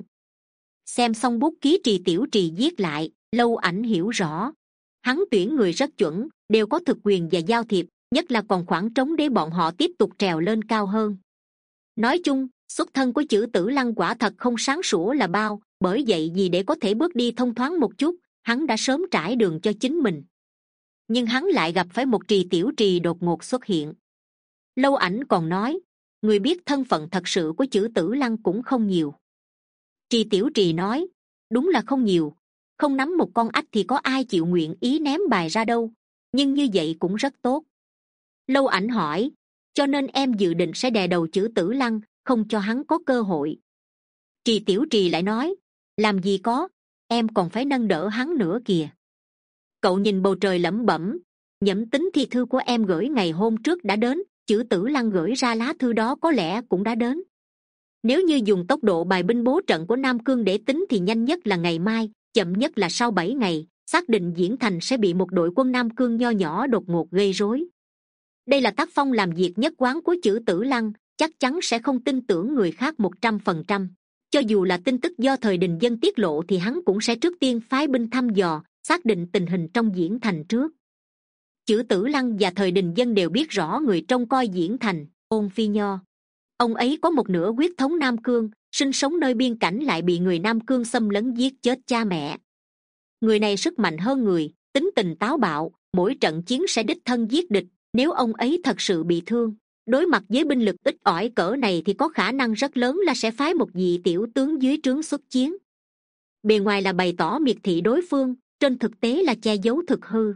Xem xong bút ký Trì Tiểu Trì viết lại, Lâu Ảnh hiểu rõ. Hắn tuyển người rất chuẩn, đều có thực quyền và giao thiệp, nhất là còn khoảng trống để bọn họ tiếp tục trèo lên cao hơn. Nói chung, xuất thân của chữ Tử Lăng quả thật không sáng sủa là bao, bởi vậy vì để có thể bước đi thông thoáng một chút, hắn đã sớm trải đường cho chính mình. Nhưng hắn lại gặp phải một Trì Tiểu Trì đột ngột xuất hiện. Lâu Ảnh còn nói, người biết thân phận thật sự của chữ Tử Lăng cũng không nhiều. Trì Tiểu Trì nói, đúng là không nhiều, không nắm một con ách thì có ai chịu nguyện ý ném bài ra đâu, nhưng như vậy cũng rất tốt. Lâu Ảnh hỏi, cho nên em dự định sẽ đè đầu chữ Tử Lăng, không cho hắn có cơ hội. Trì Tiểu Trì lại nói, làm gì có, em còn phải nâng đỡ hắn nữa kìa. Cậu nhìn bầu trời lẩm bẩm, nhẩm tính thi thư của em gửi ngày hôm trước đã đến, chữ Tử Lăng gửi ra lá thư đó có lẽ cũng đã đến. Nếu như dùng tốc độ bài binh bố trận của Nam Cương để tính thì nhanh nhất là ngày mai, chậm nhất là sau bảy ngày, xác định Diễn Thành sẽ bị một đội quân Nam Cương nho nhỏ đột ngột gây rối. Đây là tác phong làm việc nhất quán của chữ Tử Lăng, chắc chắn sẽ không tin tưởng người khác một trăm phần trăm. Cho dù là tin tức do Thời Đình Dân tiết lộ thì hắn cũng sẽ trước tiên phái binh thăm dò, xác định tình hình trong Diễn Thành trước. Chữ Tử Lăng và Thời Đình Dân đều biết rõ người trông coi Diễn Thành, Ôn Phi Nho. Ông ấy có một nửa huyết thống Nam Cương, sinh sống nơi biên cảnh lại bị người Nam Cương xâm lấn giết chết cha mẹ. Người này sức mạnh hơn người, tính tình táo bạo, mỗi trận chiến sẽ đích thân giết địch. Nếu ông ấy thật sự bị thương, đối mặt với binh lực ít ỏi cỡ này thì có khả năng rất lớn là sẽ phái một vị tiểu tướng dưới trướng xuất chiến. Bề ngoài là bày tỏ miệt thị đối phương, trên thực tế là che giấu thực hư.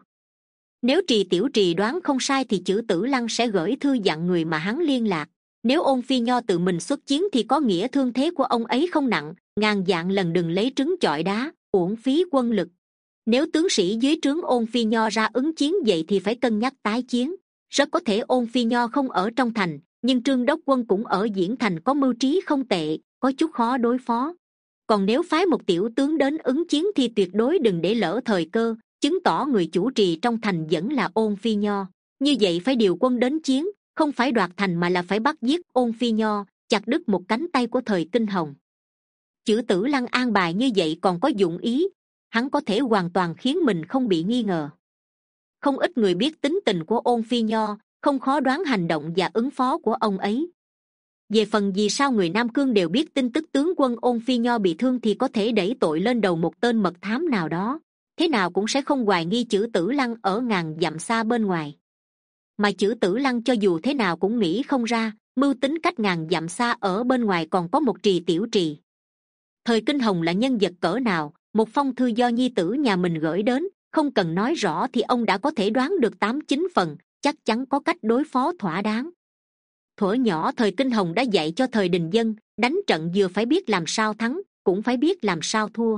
Nếu Trì Tiểu Trì đoán không sai thì chữ Tử Lăng sẽ gửi thư dặn người mà hắn liên lạc. Nếu Ôn Phi Nho tự mình xuất chiến thì có nghĩa thương thế của ông ấy không nặng, ngàn vạn lần đừng lấy trứng chọi đá, uổng phí quân lực. Nếu tướng sĩ dưới trướng Ôn Phi Nho ra ứng chiến vậy thì phải cân nhắc tái chiến. Rất có thể Ôn Phi Nho không ở trong thành, nhưng Trương Đốc Quân cũng ở Diễn Thành có mưu trí không tệ, có chút khó đối phó. Còn nếu phái một tiểu tướng đến ứng chiến thì tuyệt đối đừng để lỡ thời cơ, chứng tỏ người chủ trì trong thành vẫn là Ôn Phi Nho. Như vậy phải điều quân đến chiến, không phải đoạt thành mà là phải bắt giết Ôn Phi Nho, chặt đứt một cánh tay của Thời Kinh Hồng. Chữ Tử Lăng an bài như vậy còn có dụng ý, hắn có thể hoàn toàn khiến mình không bị nghi ngờ. Không ít người biết tính tình của Ôn Phi Nho, không khó đoán hành động và ứng phó của ông ấy. Về phần vì sao người Nam Cương đều biết tin tức tướng quân Ôn Phi Nho bị thương thì có thể đẩy tội lên đầu một tên mật thám nào đó, thế nào cũng sẽ không hoài nghi chữ Tử Lăng ở ngàn dặm xa bên ngoài. Mà chữ Tử Lăng cho dù thế nào cũng nghĩ không ra, mưu tính cách ngàn dặm xa ở bên ngoài còn có một Trì Tiểu Trì. Thời Kinh Hồng là nhân vật cỡ nào, một phong thư do nhi tử nhà mình gửi đến, không cần nói rõ thì ông đã có thể đoán được tám chín phần, chắc chắn có cách đối phó thỏa đáng. Thuở nhỏ Thời Kinh Hồng đã dạy cho Thời Đình Dân, đánh trận vừa phải biết làm sao thắng, cũng phải biết làm sao thua.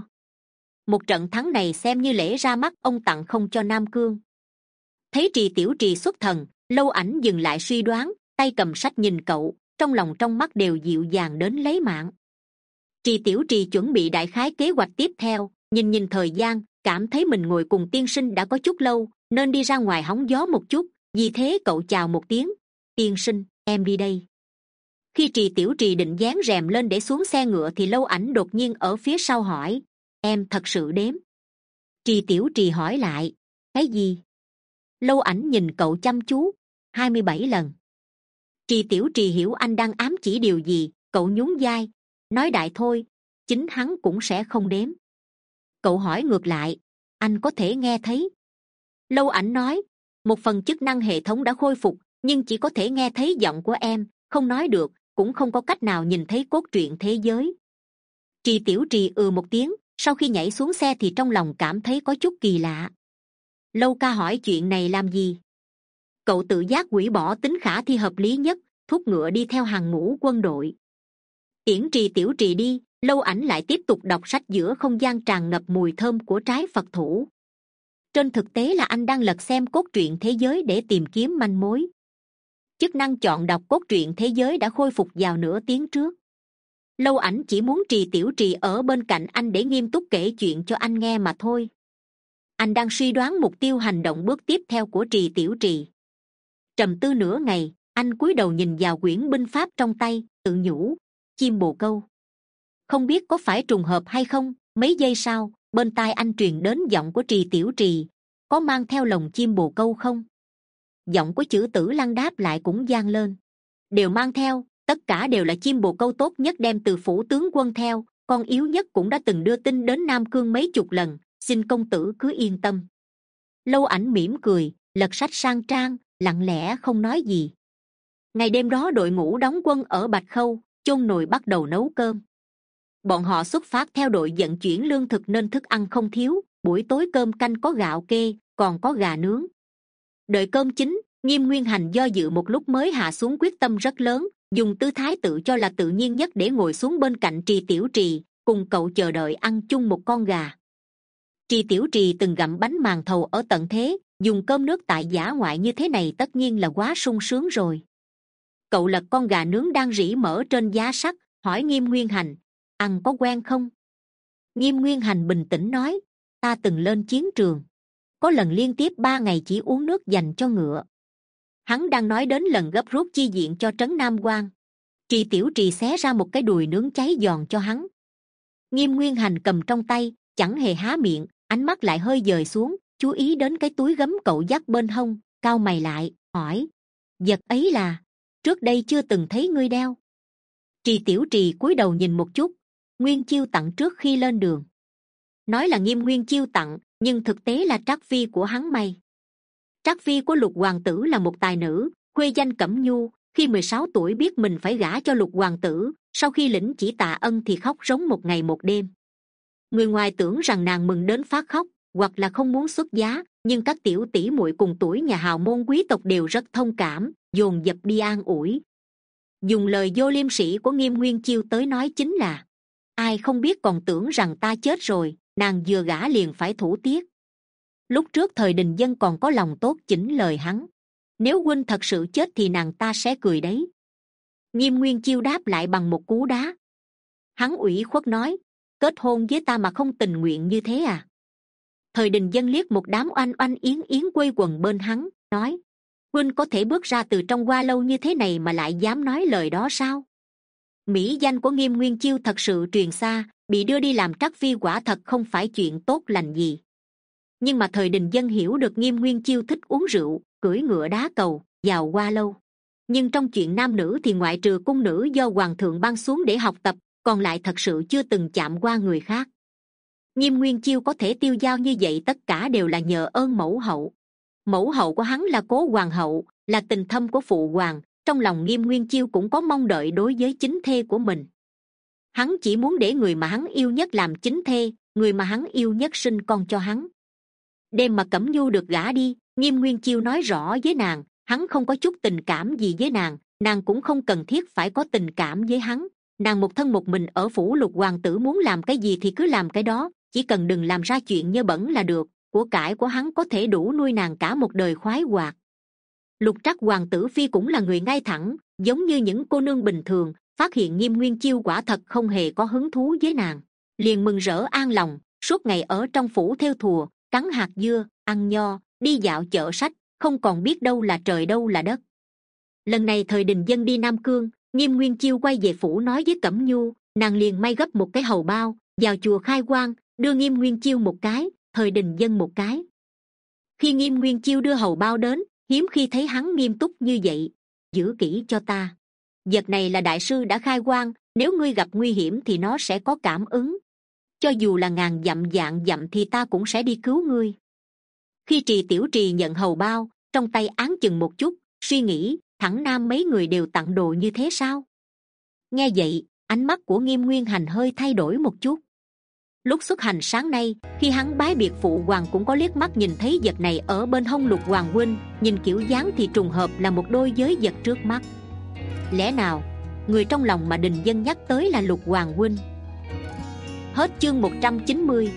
Một trận thắng này xem như lễ ra mắt ông tặng không cho Nam Cương. Thấy Trì Tiểu Trì xuất thần, Lâu Ảnh dừng lại suy đoán, tay cầm sách nhìn cậu, trong lòng trong mắt đều dịu dàng đến lấy mạng. Trì Tiểu Trì chuẩn bị đại khái kế hoạch tiếp theo, nhìn nhìn thời gian, cảm thấy mình ngồi cùng tiên sinh đã có chút lâu, nên đi ra ngoài hóng gió một chút, vì thế cậu chào một tiếng, tiên sinh, em đi đây. Khi Trì Tiểu Trì định dán rèm lên để xuống xe ngựa thì Lâu Ảnh đột nhiên ở phía sau hỏi, em thật sự đếm? Trì Tiểu Trì hỏi lại, cái gì? Lâu Ảnh nhìn cậu chăm chú, hai mươi bảy lần. Trì Tiểu Trì hiểu anh đang ám chỉ điều gì, cậu nhún vai, nói đại thôi, chính hắn cũng sẽ không đếm. Cậu hỏi ngược lại, anh có thể nghe thấy? Lâu Ảnh nói, một phần chức năng hệ thống đã khôi phục, nhưng chỉ có thể nghe thấy giọng của em, không nói được, cũng không có cách nào nhìn thấy cốt truyện thế giới. Trì Tiểu Trì ừ một tiếng, sau khi nhảy xuống xe thì trong lòng cảm thấy có chút kỳ lạ. Lâu ca hỏi chuyện này làm gì? Cậu tự giác hủy bỏ tính khả thi hợp lý nhất, thúc ngựa đi theo hàng ngũ quân đội. Tiễn Trì Tiểu Trì đi, Lâu Ảnh lại tiếp tục đọc sách giữa không gian tràn ngập mùi thơm của trái Phật thủ. Trên thực tế là anh đang lật xem cốt truyện thế giới để tìm kiếm manh mối. Chức năng chọn đọc cốt truyện thế giới đã khôi phục vào nửa tiếng trước. Lâu Ảnh chỉ muốn Trì Tiểu Trì ở bên cạnh anh để nghiêm túc kể chuyện cho anh nghe mà thôi. Anh đang suy đoán mục tiêu hành động bước tiếp theo của Trì Tiểu Trì. Trầm tư nửa ngày, anh cúi đầu nhìn vào quyển binh pháp trong tay, tự nhủ, chim bồ câu. Không biết có phải trùng hợp hay không, mấy giây sau, bên tai anh truyền đến giọng của Trì Tiểu Trì, có mang theo lồng chim bồ câu không? Giọng của Chữ Tử Lăng đáp lại cũng vang lên. Đều mang theo, tất cả đều là chim bồ câu tốt nhất đem từ phủ tướng quân theo, con yếu nhất cũng đã từng đưa tin đến Nam Cương mấy chục lần, xin công tử cứ yên tâm. Lâu Ảnh mỉm cười, lật sách sang trang, lặng lẽ không nói gì. Ngày đêm đó đội ngũ đóng quân ở Bạch Khâu, chôn nồi bắt đầu nấu cơm. Bọn họ xuất phát theo đội vận chuyển lương thực nên thức ăn không thiếu, buổi tối cơm canh có gạo kê, còn có gà nướng. Đợi cơm chín, Nghiêm Nguyên Hành do dự một lúc mới hạ xuống quyết tâm rất lớn, dùng tư thái tự cho là tự nhiên nhất để ngồi xuống bên cạnh Trì Tiểu Trì, cùng cậu chờ đợi ăn chung một con gà. Trì Tiểu Trì từng gặm bánh màn thầu ở tận thế, dùng cơm nước tại dã ngoại như thế này tất nhiên là quá sung sướng rồi. Cậu lật con gà nướng đang rỉ mỡ trên giá sắt, hỏi Nghiêm Nguyên Hành, ăn có quen không? Nghiêm Nguyên Hành bình tĩnh nói, ta từng lên chiến trường, có lần liên tiếp ba ngày chỉ uống nước dành cho ngựa. Hắn đang nói đến lần gấp rút chi viện cho trấn Nam Quan. Trì Tiểu Trì xé ra một cái đùi nướng cháy giòn cho hắn. Nghiêm Nguyên Hành cầm trong tay, chẳng hề há miệng, ánh mắt lại hơi dời xuống, chú ý đến cái túi gấm cậu dắt bên hông, cau mày lại, hỏi, vật ấy là trước đây chưa từng thấy ngươi đeo. Trì Tiểu Trì cúi đầu nhìn một chút, Nguyên Chiêu tặng trước khi lên đường. Nói là Nghiêm Nguyên Chiêu tặng, nhưng thực tế là trác phi của hắn may. Trác phi của Lục hoàng tử là một tài nữ, khuê danh Cẩm Nhu, khi mười sáu tuổi biết mình phải gả cho Lục hoàng tử, sau khi lĩnh chỉ tạ ân thì khóc rống một ngày một đêm. Người ngoài tưởng rằng nàng mừng đến phát khóc, hoặc là không muốn xuất giá, nhưng các tiểu tỷ muội cùng tuổi nhà hào môn quý tộc đều rất thông cảm, dồn dập đi an ủi. Dùng lời vô liêm sỉ của Nghiêm Nguyên Chiêu tới nói chính là, ai không biết còn tưởng rằng ta chết rồi, nàng vừa gả liền phải thủ tiết. Lúc trước thời Đình Dân còn có lòng tốt chỉnh lời hắn, nếu huynh thật sự chết thì nàng ta sẽ cười đấy. Nghiêm Nguyên Chiêu đáp lại bằng một cú đá. Hắn ủy khuất nói, kết hôn với ta mà không tình nguyện như thế à? Thời Đình Dân liếc một đám oanh oanh yến yến quây quần bên hắn, nói, huynh có thể bước ra từ trong hoa lâu như thế này mà lại dám nói lời đó sao? Mỹ danh của Nghiêm Nguyên Chiêu thật sự truyền xa, bị đưa đi làm trắc phi quả thật không phải chuyện tốt lành gì. Nhưng mà thời Đình Dân hiểu được Nghiêm Nguyên Chiêu thích uống rượu, cưỡi ngựa đá cầu, vào hoa lâu. Nhưng trong chuyện nam nữ thì ngoại trừ cung nữ do hoàng thượng ban xuống để học tập, còn lại thật sự chưa từng chạm qua người khác. Nghiêm Nguyên Chiêu có thể tiêu dao như vậy tất cả đều là nhờ ơn mẫu hậu. Mẫu hậu của hắn là Cố hoàng hậu, là tình thâm của phụ hoàng, trong lòng Nghiêm Nguyên Chiêu cũng có mong đợi đối với chính thê của mình. Hắn chỉ muốn để người mà hắn yêu nhất làm chính thê, người mà hắn yêu nhất sinh con cho hắn. Đêm mà Cẩm Nhu được gả đi, Nghiêm Nguyên Chiêu nói rõ với nàng, hắn không có chút tình cảm gì với nàng, nàng cũng không cần thiết phải có tình cảm với hắn. Nàng một thân một mình ở phủ Lục hoàng tử, muốn làm cái gì thì cứ làm cái đó, chỉ cần đừng làm ra chuyện nhơ bẩn là được. Của cải của hắn có thể đủ nuôi nàng cả một đời khoái hoạt. Lục Trắc hoàng tử phi cũng là người ngay thẳng, giống như những cô nương bình thường. Phát hiện Nghiêm Nguyên Chiêu quả thật không hề có hứng thú với nàng, liền mừng rỡ an lòng, suốt ngày ở trong phủ thêu thùa, cắn hạt dưa, ăn nho, đi dạo chợ sách, không còn biết đâu là trời đâu là đất. Lần này thời Đình Dân đi Nam Cương, Nghiêm Nguyên Chiêu quay về phủ nói với Cẩm Nhu, nàng liền may gấp một cái hầu bao, vào chùa khai quang, đưa Nghiêm Nguyên Chiêu một cái, thời Đình Dân một cái. Khi Nghiêm Nguyên Chiêu đưa hầu bao đến, hiếm khi thấy hắn nghiêm túc như vậy. Giữ kỹ cho ta, vật này là đại sư đã khai quang, nếu ngươi gặp nguy hiểm thì nó sẽ có cảm ứng, cho dù là ngàn dặm vạn dặm thì ta cũng sẽ đi cứu ngươi. Khi Trì Tiểu Trì nhận hầu bao, trong tay áng chừng một chút, suy nghĩ, thẳng nam mấy người đều tặng đồ như thế sao? Nghe vậy, ánh mắt của Nghiêm Nguyên Hành hơi thay đổi một chút. Lúc xuất hành sáng nay, khi hắn bái biệt phụ hoàng cũng có liếc mắt nhìn thấy vật này ở bên hông Lục hoàng huynh, nhìn kiểu dáng thì trùng hợp là một đôi giới vật trước mắt. Lẽ nào người trong lòng mà Đình Dân nhắc tới là Lục hoàng huynh? Hết chương một trăm chín mươi.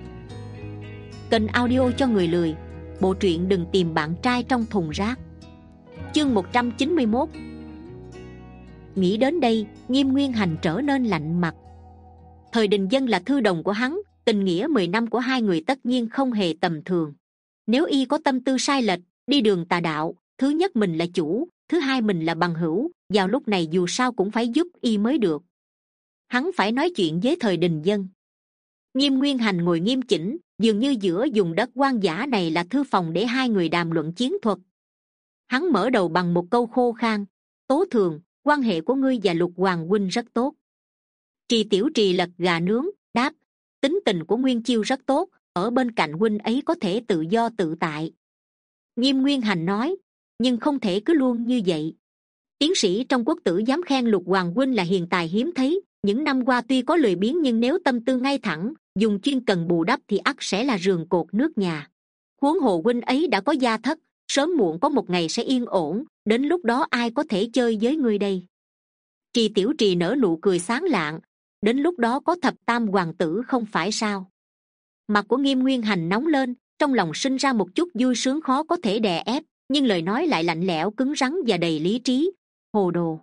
Kênh audio cho người lười, bộ truyện đừng tìm bạn trai trong thùng rác. Chương một trăm chín mươi mốt. Nghĩ đến đây, Nghiêm Nguyên Hành trở nên lạnh mặt. Thời Đình Dân là thư đồng của hắn, tình nghĩa mười năm của hai người tất nhiên không hề tầm thường. Nếu y có tâm tư sai lệch, đi đường tà đạo, thứ nhất mình là chủ, thứ hai mình là bằng hữu, vào lúc này dù sao cũng phải giúp y mới được. Hắn phải nói chuyện với Thời Đình Dân. Nghiêm Nguyên Hành ngồi nghiêm chỉnh, dường như giữa vùng đất hoang dã này là thư phòng để hai người đàm luận chiến thuật. Hắn mở đầu bằng một câu khô khan: Tố Thường, quan hệ của ngươi và Lục Hoàng huynh rất tốt. Trì Tiểu Trì lật gà nướng, đáp: tính tình của Nguyên Chiêu rất tốt, ở bên cạnh huynh ấy có thể tự do tự tại. Nghiêm Nguyên Hành nói: nhưng không thể cứ luôn như vậy. Tiến sĩ trong quốc tử dám khen Lục Hoàng huynh là hiền tài hiếm thấy, những năm qua tuy có lười biếng nhưng nếu tâm tư ngay thẳng, dùng chuyên cần bù đắp thì ắt sẽ là giường cột nước nhà. Huống hồ huynh ấy đã có gia thất, sớm muộn có một ngày sẽ yên ổn, đến lúc đó ai có thể chơi với ngươi đây? Trì Tiểu Trì nở nụ cười sáng lạng: đến lúc đó có thập tam hoàng tử không phải sao? Mặt của Nghiêm Nguyên Hành nóng lên, trong lòng sinh ra một chút vui sướng khó có thể đè ép, nhưng lời nói lại lạnh lẽo cứng rắn và đầy lý trí. Hồ đồ!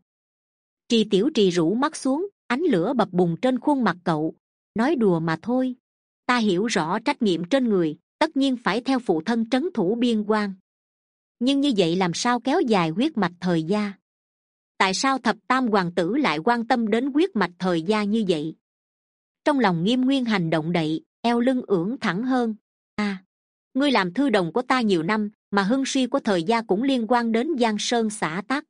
Trì Tiểu Trì rũ mắt xuống, ánh lửa bập bùng trên khuôn mặt cậu. Nói đùa mà thôi. Ta hiểu rõ trách nhiệm trên người, tất nhiên phải theo phụ thân trấn thủ biên quan. Nhưng như vậy làm sao kéo dài huyết mạch Thời gia? Tại sao thập tam hoàng tử lại quan tâm đến huyết mạch Thời gia như vậy? Trong lòng Nghiêm Nguyên Hành động đậy, eo lưng ưỡn thẳng hơn. À, ngươi làm thư đồng của ta nhiều năm, mà hưng suy của Thời gia cũng liên quan đến Giang Sơn xã tắc.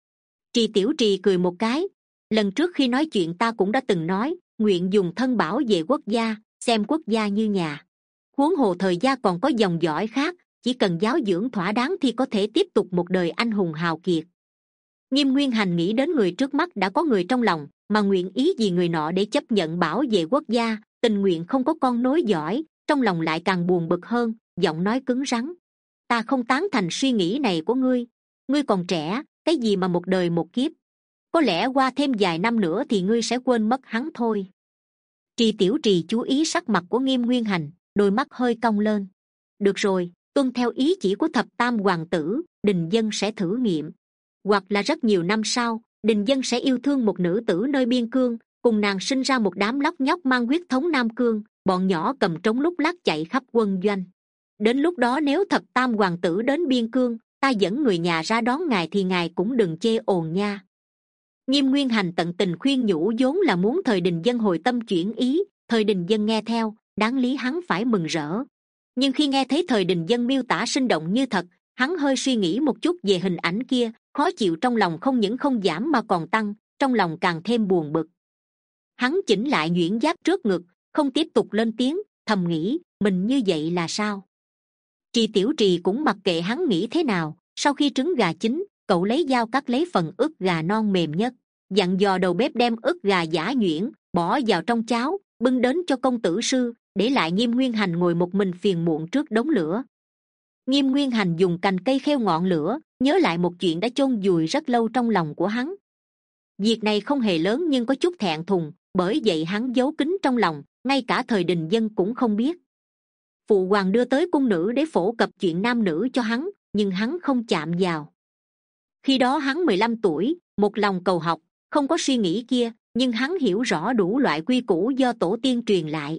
Trì Tiểu Trì cười một cái. Lần trước khi nói chuyện ta cũng đã từng nói, nguyện dùng thân bảo vệ quốc gia, xem quốc gia như nhà. Huống hồ Thời gia còn có dòng dõi khác, chỉ cần giáo dưỡng thỏa đáng thì có thể tiếp tục một đời anh hùng hào kiệt. Nghiêm Nguyên Hành nghĩ đến người trước mắt đã có người trong lòng, mà nguyện ý vì người nọ để chấp nhận bảo vệ quốc gia, tình nguyện không có con nối dõi, trong lòng lại càng buồn bực hơn, giọng nói cứng rắn: ta không tán thành suy nghĩ này của ngươi. Ngươi còn trẻ, cái gì mà một đời một kiếp? Có lẽ qua thêm vài năm nữa thì ngươi sẽ quên mất hắn thôi. Trì Tiểu Trì chú ý sắc mặt của Nghiêm Nguyên Hành, đôi mắt hơi cong lên. Được rồi, tuân theo ý chỉ của thập tam hoàng tử, Đình Dân sẽ thử nghiệm. Hoặc là rất nhiều năm sau, Đình Dân sẽ yêu thương một nữ tử nơi biên cương, cùng nàng sinh ra một đám lóc nhóc mang huyết thống Nam Cương, bọn nhỏ cầm trống lúc lắc chạy khắp quân doanh. Đến lúc đó nếu thập tam hoàng tử đến biên cương, ta dẫn người nhà ra đón ngài thì ngài cũng đừng chê ồn nha. Nghiêm Nguyên Hành tận tình khuyên nhủ vốn là muốn Thời Đình Dân hồi tâm chuyển ý. Thời Đình Dân nghe theo, đáng lý hắn phải mừng rỡ. Nhưng khi nghe thấy Thời Đình Dân miêu tả sinh động như thật, hắn hơi suy nghĩ một chút về hình ảnh kia, khó chịu trong lòng không những không giảm mà còn tăng, trong lòng càng thêm buồn bực. Hắn chỉnh lại nhuyễn giáp trước ngực, không tiếp tục lên tiếng, thầm nghĩ mình như vậy là sao? Trì Tiểu Trì cũng mặc kệ hắn nghĩ thế nào. Sau khi trứng gà chín, cậu lấy dao cắt lấy phần ức gà non mềm nhất, dặn dò đầu bếp đem ức gà giã nhuyễn bỏ vào trong cháo, bưng đến cho công tử sư, để lại Nghiêm Nguyên Hành ngồi một mình phiền muộn trước đống lửa. Nghiêm Nguyên Hành dùng cành cây khêu ngọn lửa, nhớ lại một chuyện đã chôn vùi rất lâu trong lòng của hắn. Việc này không hề lớn nhưng có chút thẹn thùng, bởi vậy hắn giấu kín trong lòng, ngay cả Thời Đình Dân cũng không biết. Phụ hoàng đưa tới cung nữ để phổ cập chuyện nam nữ cho hắn, nhưng hắn không chạm vào. Khi đó hắn mười lăm tuổi, một lòng cầu học, không có suy nghĩ kia, nhưng hắn hiểu rõ đủ loại quy củ do tổ tiên truyền lại.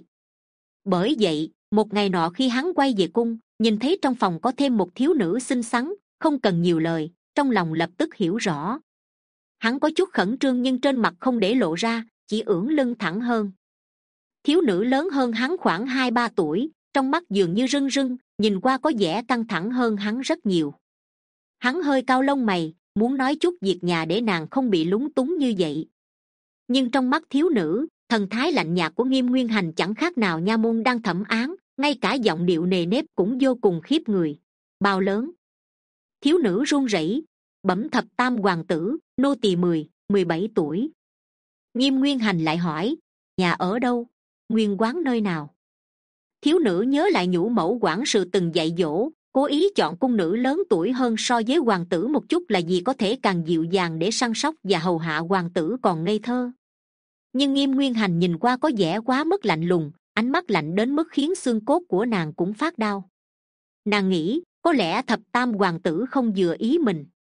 Bởi vậy, một ngày nọ khi hắn quay về cung, nhìn thấy trong phòng có thêm một thiếu nữ xinh xắn, không cần nhiều lời, trong lòng lập tức hiểu rõ. Hắn có chút khẩn trương nhưng trên mặt không để lộ ra, chỉ ưỡn lưng thẳng hơn. Thiếu nữ lớn hơn hắn khoảng hai ba tuổi, trong mắt dường như rưng rưng, nhìn qua có vẻ căng thẳng hơn hắn rất nhiều. Hắn hơi cau lông mày, muốn nói chút việc nhà để nàng không bị lúng túng như vậy. Nhưng trong mắt thiếu nữ, thần thái lạnh nhạt của Nghiêm Nguyên Hành chẳng khác nào nha môn đang thẩm án, ngay cả giọng điệu nề nếp cũng vô cùng khiếp người. Bao lớn? Thiếu nữ run rẩy, bẩm thập tam hoàng tử, nô tỳ mười, mười bảy tuổi. Nghiêm Nguyên Hành lại hỏi, nhà ở đâu, nguyên quán nơi nào? Thiếu nữ nhớ lại nhũ mẫu quản sự từng dạy dỗ, cố ý chọn cung nữ lớn tuổi hơn so với hoàng tử một chút là vì có thể càng dịu dàng để săn sóc và hầu hạ hoàng tử còn ngây thơ. Nhưng Nghiêm Nguyên Hành nhìn qua có vẻ quá mức lạnh lùng, ánh mắt lạnh đến mức khiến xương cốt của nàng cũng phát đau. Nàng nghĩ có lẽ thập tam hoàng tử không vừa ý mình.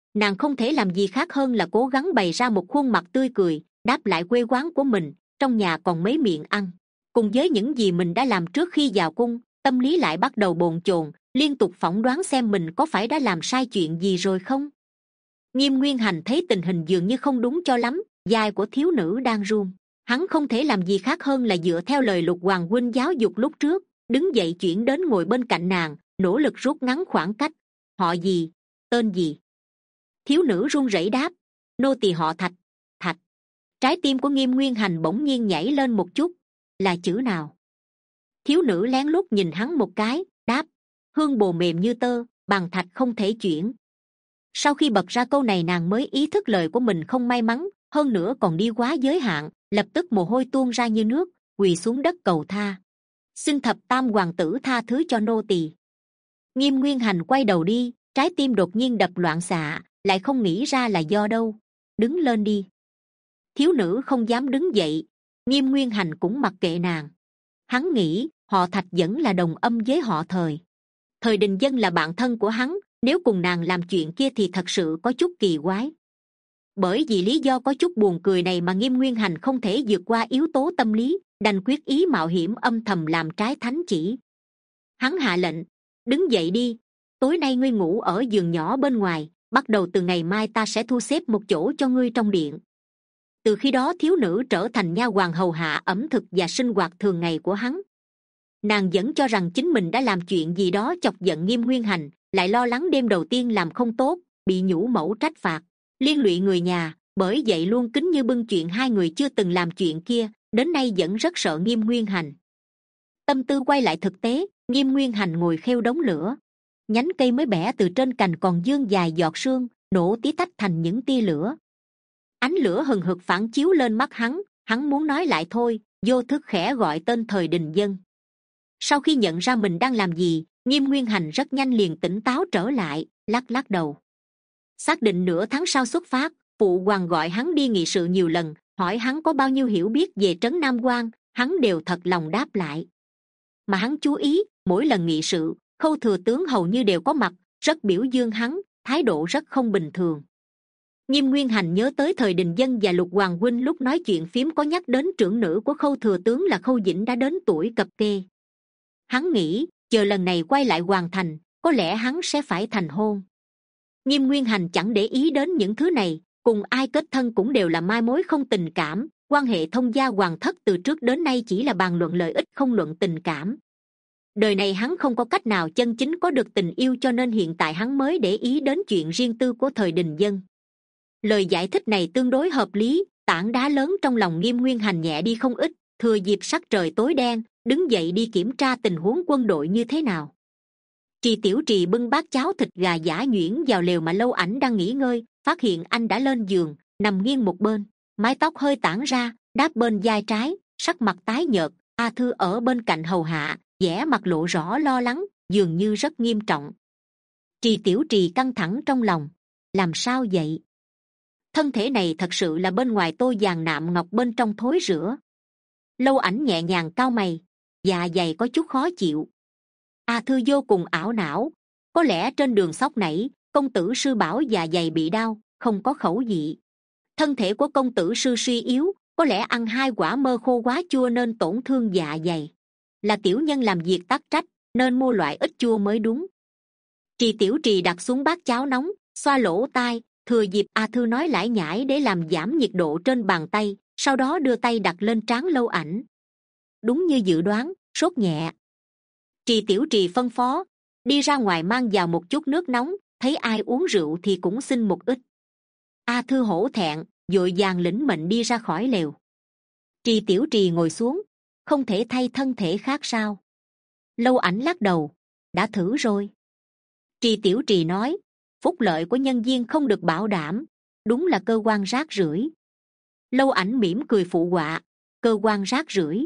Nàng không thể làm gì khác hơn là cố gắng bày ra một khuôn mặt tươi cười, đáp lại quê quán của mình, trong nhà còn mấy miệng ăn. Cùng với những gì mình đã làm trước khi vào cung, tâm lý lại bắt đầu bồn chồn, liên tục phỏng đoán xem mình có phải đã làm sai chuyện gì rồi không. Nghiêm Nguyên Hành thấy tình hình dường như không đúng cho lắm, vai của thiếu nữ đang run. Hắn không thể làm gì khác hơn là dựa theo lời Lục Hoàng huynh giáo dục lúc trước, đứng dậy chuyển đến ngồi bên cạnh nàng, nỗ lực rút ngắn khoảng cách. Họ gì? Tên gì? Thiếu nữ run rẩy đáp: nô tỳ họ Thạch. Thạch. Trái tim của Nghiêm Nguyên Hành bỗng nhiên nhảy lên một chút. Là chữ nào? Thiếu nữ lén lút nhìn hắn một cái, đáp: hương bồ mềm như tơ, bằng thạch không thể chuyển. Sau khi bật ra câu này, nàng mới ý thức lời của mình không may mắn, hơn nữa còn đi quá giới hạn, lập tức mồ hôi tuôn ra như nước, quỳ xuống đất cầu tha: xin thập tam hoàng tử tha thứ cho nô tỳ. Nghiêm Nguyên Hành quay đầu đi, trái tim đột nhiên đập loạn xạ, lại không nghĩ ra là do đâu. Đứng lên đi. Thiếu nữ không dám đứng dậy. Nghiêm Nguyên Hành cũng mặc kệ nàng. Hắn nghĩ họ Thạch vẫn là đồng âm với họ Thời. Thời Đình Dân là bạn thân của hắn, nếu cùng nàng làm chuyện kia thì thật sự có chút kỳ quái. Bởi vì lý do có chút buồn cười này mà Nghiêm Nguyên Hành không thể vượt qua yếu tố tâm lý, đành quyết ý mạo hiểm âm thầm làm trái thánh chỉ. Hắn hạ lệnh: đứng dậy đi, tối nay ngươi ngủ ở giường nhỏ bên ngoài, bắt đầu từ ngày mai ta sẽ thu xếp một chỗ cho ngươi trong điện. Từ khi đó thiếu nữ trở thành nha hoàn hầu hạ ẩm thực và sinh hoạt thường ngày của hắn. Nàng vẫn cho rằng chính mình đã làm chuyện gì đó chọc giận Nghiêm Nguyên Hành, lại lo lắng đêm đầu tiên làm không tốt, bị nhũ mẫu trách phạt, liên lụy người nhà, bởi vậy luôn kính như bưng chuyện hai người chưa từng làm chuyện kia, đến nay vẫn rất sợ Nghiêm Nguyên Hành. Tâm tư quay lại thực tế, Nghiêm Nguyên Hành ngồi khêu đống lửa, nhánh cây mới bẻ từ trên cành còn dương dài giọt sương, nổ tí tách thành những tia lửa. Ánh lửa hừng hực phản chiếu lên mắt hắn, hắn muốn nói lại thôi, vô thức khẽ gọi tên Thời Đình Dân. Sau khi nhận ra mình đang làm gì, Nghiêm Nguyên Hành rất nhanh liền tỉnh táo trở lại, lắc lắc đầu. Xác định nửa tháng sau xuất phát, phụ hoàng gọi hắn đi nghị sự nhiều lần, hỏi hắn có bao nhiêu hiểu biết về trấn Nam Quan, hắn đều thật lòng đáp lại. Mà hắn chú ý, mỗi lần nghị sự, Khâu thừa tướng hầu như đều có mặt, rất biểu dương hắn, thái độ rất không bình thường. Nghiêm Nguyên Hành nhớ tới Thời Đình Dân và Lục Hoàng huynh lúc nói chuyện phím có nhắc đến trưởng nữ của Khâu thừa tướng là Khâu Dĩnh đã đến tuổi cập kê. Hắn nghĩ chờ lần này quay lại hoàn thành, có lẽ hắn sẽ phải thành hôn. Nghiêm Nguyên Hành chẳng để ý đến những thứ này, cùng ai kết thân cũng đều là mai mối không tình cảm, quan hệ thông gia hoàng thất từ trước đến nay chỉ là bàn luận lợi ích không luận tình cảm. Đời này hắn không có cách nào chân chính có được tình yêu, cho nên hiện tại hắn mới để ý đến chuyện riêng tư của Thời Đình Dân. Lời giải thích này tương đối hợp lý, tảng đá lớn trong lòng Nghiêm Nguyên Hành nhẹ đi không ít, thừa dịp sắc trời tối đen, đứng dậy đi kiểm tra tình huống quân đội như thế nào. Trì Tiểu Trì bưng bát cháo thịt gà giã nhuyễn vào lều mà Lâu Ảnh đang nghỉ ngơi, phát hiện anh đã lên giường, nằm nghiêng một bên, mái tóc hơi tản ra, đáp bên vai trái, sắc mặt tái nhợt. A Thư ở bên cạnh hầu hạ, vẻ mặt lộ rõ lo lắng, dường như rất nghiêm trọng. Trì Tiểu Trì căng thẳng trong lòng, làm sao vậy? Thân thể này thật sự là bên ngoài tô vàng nạm ngọc, bên trong thối rữa. Lâu Ảnh nhẹ nhàng cau mày, dạ dày có chút khó chịu. A Thư vô cùng ảo não, có lẽ trên đường sóc nảy công tử sư bảo dạ dày bị đau, không có khẩu vị. Thân thể của công tử sư suy yếu, có lẽ ăn hai quả mơ khô quá chua nên tổn thương dạ dày. Là tiểu nhân làm việc tắc trách, nên mua loại ít chua mới đúng. Trì Tiểu Trì đặt xuống bát cháo nóng, xoa lỗ tai, thừa dịp A Thư nói lải nhải để làm giảm nhiệt độ trên bàn tay, sau đó đưa tay đặt lên trán Lâu Ảnh. Đúng như dự đoán, sốt nhẹ. Trì Tiểu Trì phân phó, đi ra ngoài mang vào một chút nước nóng, thấy ai uống rượu thì cũng xin một ít. A Thư hổ thẹn, vội vàng lĩnh mệnh đi ra khỏi lều. Trì Tiểu Trì ngồi xuống, không thể thay thân thể khác sao? Lâu Ảnh lắc đầu, đã thử rồi. Trì Tiểu Trì nói, phúc lợi của nhân viên không được bảo đảm, đúng là cơ quan rác rưởi. Lâu Ảnh mỉm cười phụ họa, cơ quan rác rưởi.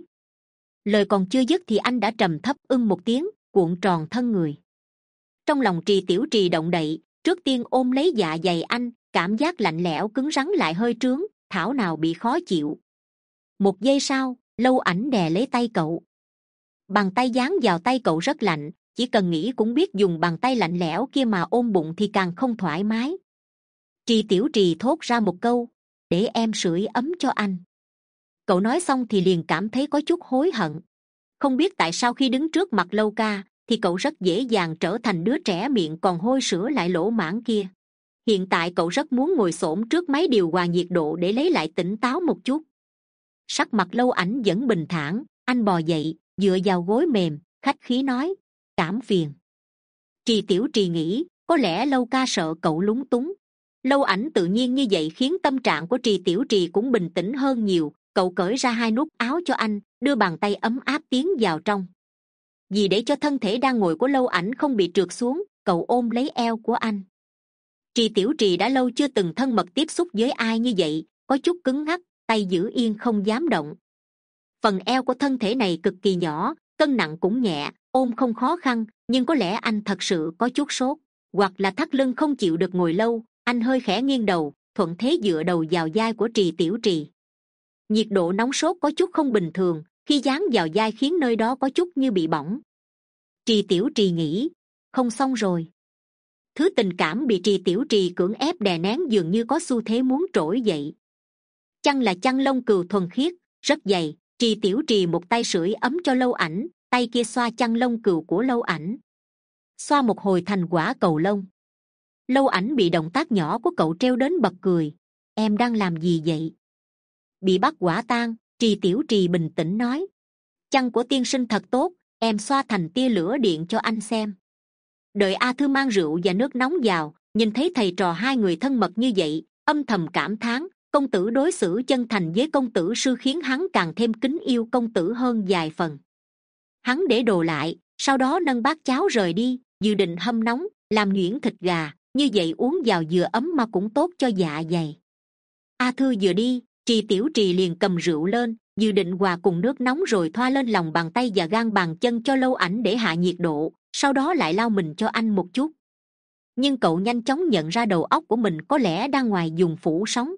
Lời còn chưa dứt thì anh đã trầm thấp ưng một tiếng, cuộn tròn thân người. Trong lòng Trì Tiểu Trì động đậy, trước tiên ôm lấy dạ dày anh, cảm giác lạnh lẽo cứng rắn lại hơi trướng, thảo nào bị khó chịu. Một giây sau, Lâu Ảnh đè lấy tay cậu. Bàn tay dán vào tay cậu rất lạnh, chỉ cần nghĩ cũng biết dùng bàn tay lạnh lẽo kia mà ôm bụng thì càng không thoải mái. Trì Tiểu Trì thốt ra một câu: để em sưởi ấm cho anh. Cậu nói xong thì liền cảm thấy có chút hối hận. Không biết tại sao khi đứng trước mặt Lâu Ca thì cậu rất dễ dàng trở thành đứa trẻ miệng còn hôi sữa lại lỗ mãng kia. Hiện tại cậu rất muốn ngồi xổm trước máy điều hòa nhiệt độ để lấy lại tỉnh táo một chút. Sắc mặt Lâu Ảnh vẫn bình thản, anh bò dậy, dựa vào gối mềm, khách khí nói: cảm phiền. Trì Tiểu Trì nghĩ có lẽ Lâu Ca sợ cậu lúng túng. Lâu Ảnh tự nhiên như vậy khiến tâm trạng của Trì Tiểu Trì cũng bình tĩnh hơn nhiều. Cậu cởi ra hai nút áo cho anh, đưa bàn tay ấm áp tiến vào trong. Vì để cho thân thể đang ngồi của Lâu Ảnh không bị trượt xuống, cậu ôm lấy eo của anh. Trì Tiểu Trì đã lâu chưa từng thân mật tiếp xúc với ai như vậy, có chút cứng ngắc, tay giữ yên không dám động. Phần eo của thân thể này cực kỳ nhỏ, cân nặng cũng nhẹ, ôm không khó khăn, nhưng có lẽ anh thật sự có chút sốt, hoặc là thắt lưng không chịu được ngồi lâu. Anh hơi khẽ nghiêng đầu, thuận thế dựa đầu vào vai của Trì Tiểu Trì. Nhiệt độ nóng sốt có chút không bình thường, khi dán vào vai khiến nơi đó có chút như bị bỏng. Trì Tiểu Trì nghĩ, không xong rồi. Thứ tình cảm bị Trì Tiểu Trì cưỡng ép đè nén dường như có xu thế muốn trỗi dậy. Chăn là chăn lông cừu thuần khiết, rất dày. Trì Tiểu Trì một tay sưởi ấm cho Lâu Ảnh, tay kia xoa chăn lông cừu của Lâu Ảnh. Xoa một hồi thành quả cầu lông. Lâu Ảnh bị động tác nhỏ của cậu treo đến bật cười. Em đang làm gì vậy? Bị bắt quả tang, Trì Tiểu Trì bình tĩnh nói. Chăn của tiên sinh thật tốt, em xoa thành tia lửa điện cho anh xem. Đợi A Thư mang rượu và nước nóng vào, nhìn thấy thầy trò hai người thân mật như vậy, âm thầm cảm thán. Công tử đối xử chân thành với công tử sư khiến hắn càng thêm kính yêu công tử hơn vài phần. Hắn để đồ lại, sau đó nâng bát cháo rời đi, dự định hâm nóng, làm nhuyễn thịt gà, như vậy uống vào vừa ấm mà cũng tốt cho dạ dày. A Thư vừa đi, Trì Tiểu Trì liền cầm rượu lên, dự định hòa cùng nước nóng rồi thoa lên lòng bàn tay và gan bàn chân cho Lâu Ảnh để hạ nhiệt độ, sau đó lại lau mình cho anh một chút. Nhưng cậu nhanh chóng nhận ra đầu óc của mình có lẽ đang ngoài dùng phủ sóng.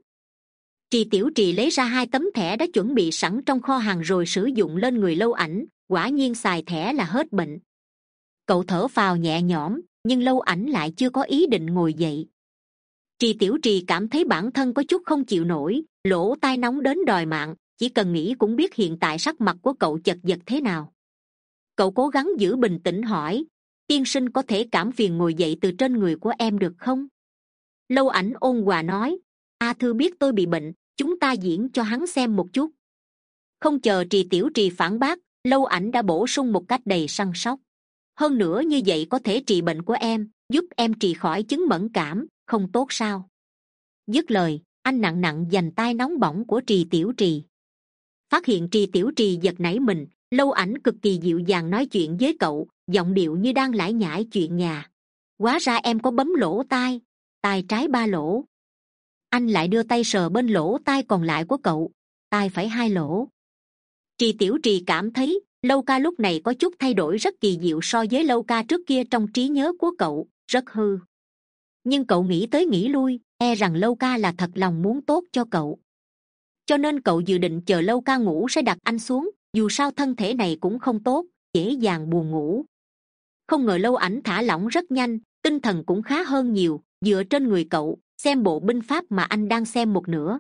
Trì Tiểu Trì lấy ra hai tấm thẻ đã chuẩn bị sẵn trong kho hàng rồi sử dụng lên người Lâu Ảnh, quả nhiên xài thẻ là hết bệnh. Cậu thở phào nhẹ nhõm, nhưng Lâu Ảnh lại chưa có ý định ngồi dậy. Trì Tiểu Trì cảm thấy bản thân có chút không chịu nổi, lỗ tai nóng đến đòi mạng, chỉ cần nghĩ cũng biết hiện tại sắc mặt của cậu chật vật thế nào. Cậu cố gắng giữ bình tĩnh hỏi: tiên sinh có thể cảm phiền ngồi dậy từ trên người của em được không? Lâu Ảnh ôn hòa nói: A Thư biết tôi bị bệnh, chúng ta diễn cho hắn xem một chút. Không chờ Trì Tiểu Trì phản bác, Lâu Ảnh đã bổ sung một cách đầy săn sóc: hơn nữa như vậy có thể trị bệnh của em, giúp em trị khỏi chứng mẫn cảm, không tốt sao? Dứt lời, anh nặng nặng giành tay nóng bỏng của Trì Tiểu Trì. Phát hiện Trì Tiểu Trì giật nảy mình, Lâu Ảnh cực kỳ dịu dàng nói chuyện với cậu, giọng điệu như đang lải nhải chuyện nhà. Hóa ra em có bấm lỗ tai, tai trái ba lỗ. Anh lại đưa tay sờ bên lỗ tai còn lại của cậu, tai phải hai lỗ. Trì Tiểu Trì cảm thấy Lâu Ca lúc này có chút thay đổi rất kỳ diệu so với Lâu Ca trước kia trong trí nhớ của cậu, rất hư. Nhưng cậu nghĩ tới nghĩ lui, e rằng Lâu Ca là thật lòng muốn tốt cho cậu. Cho nên cậu dự định chờ Lâu Ca ngủ sẽ đặt anh xuống, dù sao thân thể này cũng không tốt, dễ dàng buồn ngủ. Không ngờ Lâu Ảnh thả lỏng rất nhanh, tinh thần cũng khá hơn nhiều, dựa trên người cậu, xem bộ binh pháp mà anh đang xem một nửa.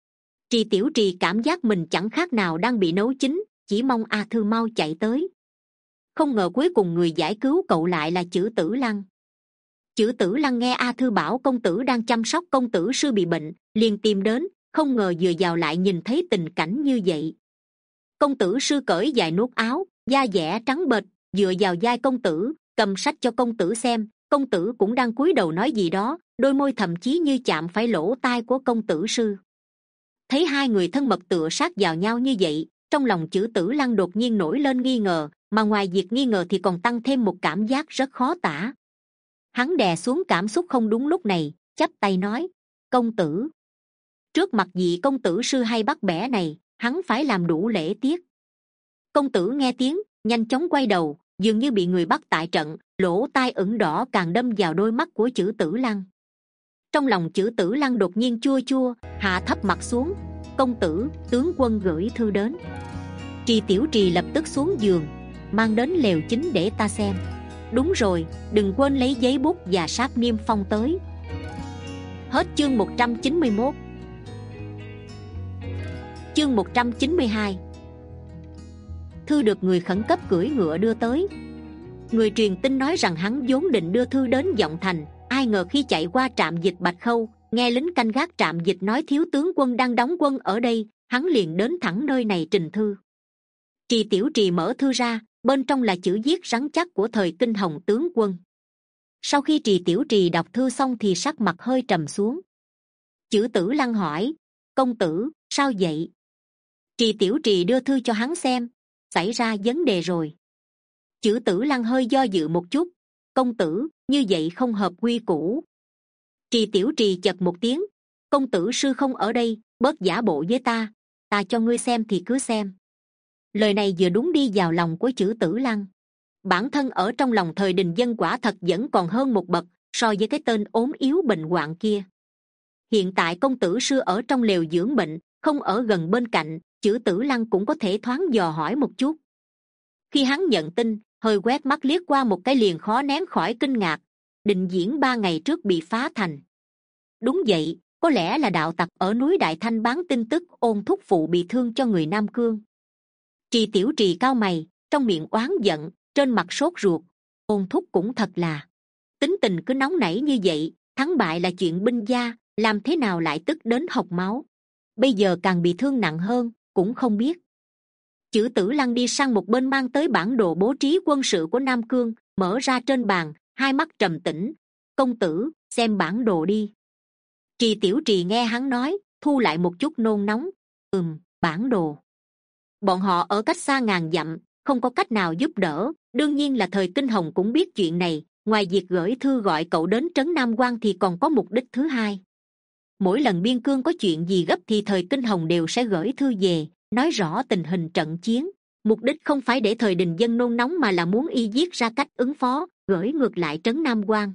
Trì Tiểu Trì cảm giác mình chẳng khác nào đang bị nấu chín, chỉ mong A Thư mau chạy tới. Không ngờ cuối cùng người giải cứu cậu lại là Chử Tử Lăng. Chử Tử Lăng nghe A Thư bảo công tử đang chăm sóc công tử sư bị bệnh, liền tìm đến, không ngờ vừa vào lại nhìn thấy tình cảnh như vậy. Công tử sư cởi dài nút áo, da dẻ trắng bệch, dựa vào vai công tử, cầm sách cho công tử xem. Công tử cũng đang cúi đầu nói gì đó, đôi môi thậm chí như chạm phải lỗ tai của công tử sư. Thấy hai người thân mật tựa sát vào nhau như vậy, trong lòng Chử Tử Lăng đột nhiên nổi lên nghi ngờ, mà ngoài việc nghi ngờ thì còn tăng thêm một cảm giác rất khó tả. Hắn đè xuống cảm xúc không đúng lúc này, chắp tay nói: công tử. Trước mặt vị công tử sư hay bắt bẻ này, hắn phải làm đủ lễ tiết. Công tử nghe tiếng, nhanh chóng quay đầu, dường như bị người bắt tại trận, lỗ tai ửng đỏ càng đâm vào đôi mắt của Chử Tử Lăng. Trong lòng Chử Tử Lăng đột nhiên chua chua, hạ thấp mặt xuống: công tử, tướng quân gửi thư đến. Trì Tiểu Trì lập tức xuống giường, mang đến lều chính để ta xem. Đúng rồi, đừng quên lấy giấy bút và sáp niêm phong tới. Hết chương một trăm chín mươi mốt. Chương một trăm chín mươi hai. Thư được người khẩn cấp cưỡi ngựa đưa tới. Người truyền tin nói rằng hắn vốn định đưa thư đến Vọng Thành, ai ngờ khi chạy qua trạm dịch Bạch Khâu, nghe lính canh gác trạm dịch nói thiếu tướng quân đang đóng quân ở đây, hắn liền đến thẳng nơi này trình thư. Trì Tiểu Trì mở thư ra, bên trong là chữ viết rắn chắc của thời Kinh Hồng tướng quân. Sau khi Trì Tiểu Trì đọc thư xong thì sắc mặt hơi trầm xuống. Chữ Tử Lăng hỏi: công tử, sao vậy? Trì Tiểu Trì đưa thư cho hắn xem. Xảy ra vấn đề rồi. Chữ Tử Lăng hơi do dự một chút: công tử, như vậy không hợp quy củ. Trì Tiểu Trì chật một tiếng: công tử sư không ở đây, bớt giả bộ với ta, ta cho ngươi xem thì cứ xem. Lời này vừa đúng đi vào lòng của Chữ Tử Lăng. Bản thân ở trong lòng thời Đình Dân quả thật vẫn còn hơn một bậc so với cái tên ốm yếu bệnh hoạn kia. Hiện tại công tử sư ở trong lều dưỡng bệnh, không ở gần bên cạnh, Chữ Tử Lăng cũng có thể thoáng dò hỏi một chút. Khi hắn nhận tin, hơi quét mắt liếc qua một cái liền khó nén khỏi kinh ngạc. Định Diễn ba ngày trước bị phá thành. Đúng vậy, có lẽ là đạo tặc ở núi Đại Thanh bán tin tức Ôn thúc phụ bị thương cho người Nam Cương. Trì Tiểu Trì cau mày, trong miệng oán giận, trên mặt sốt ruột. Ôn thúc cũng thật là tính tình cứ nóng nảy như vậy, thắng bại là chuyện binh gia, làm thế nào lại tức đến hộc máu. Bây giờ càng bị thương nặng hơn, cũng không biết. Chữ Tử Lăng đi sang một bên mang tới bản đồ bố trí quân sự của Nam Cương, mở ra trên bàn, hai mắt trầm tĩnh. công tử, xem bản đồ đi. Trì Tiểu Trì nghe hắn nói, thu lại một chút nôn nóng. Ừm, bản đồ. Bọn họ ở cách xa ngàn dặm, không có cách nào giúp đỡ. Đương nhiên là thời Kinh Hồng cũng biết chuyện này, ngoài việc gửi thư gọi cậu đến trấn Nam Quan thì còn có mục đích thứ hai. Mỗi lần biên cương có chuyện gì gấp thì thời Kinh Hồng đều sẽ gửi thư về, nói rõ tình hình trận chiến. Mục đích không phải để thời Đình Dân nôn nóng mà là muốn y viết ra cách ứng phó, gửi ngược lại trấn Nam Quan.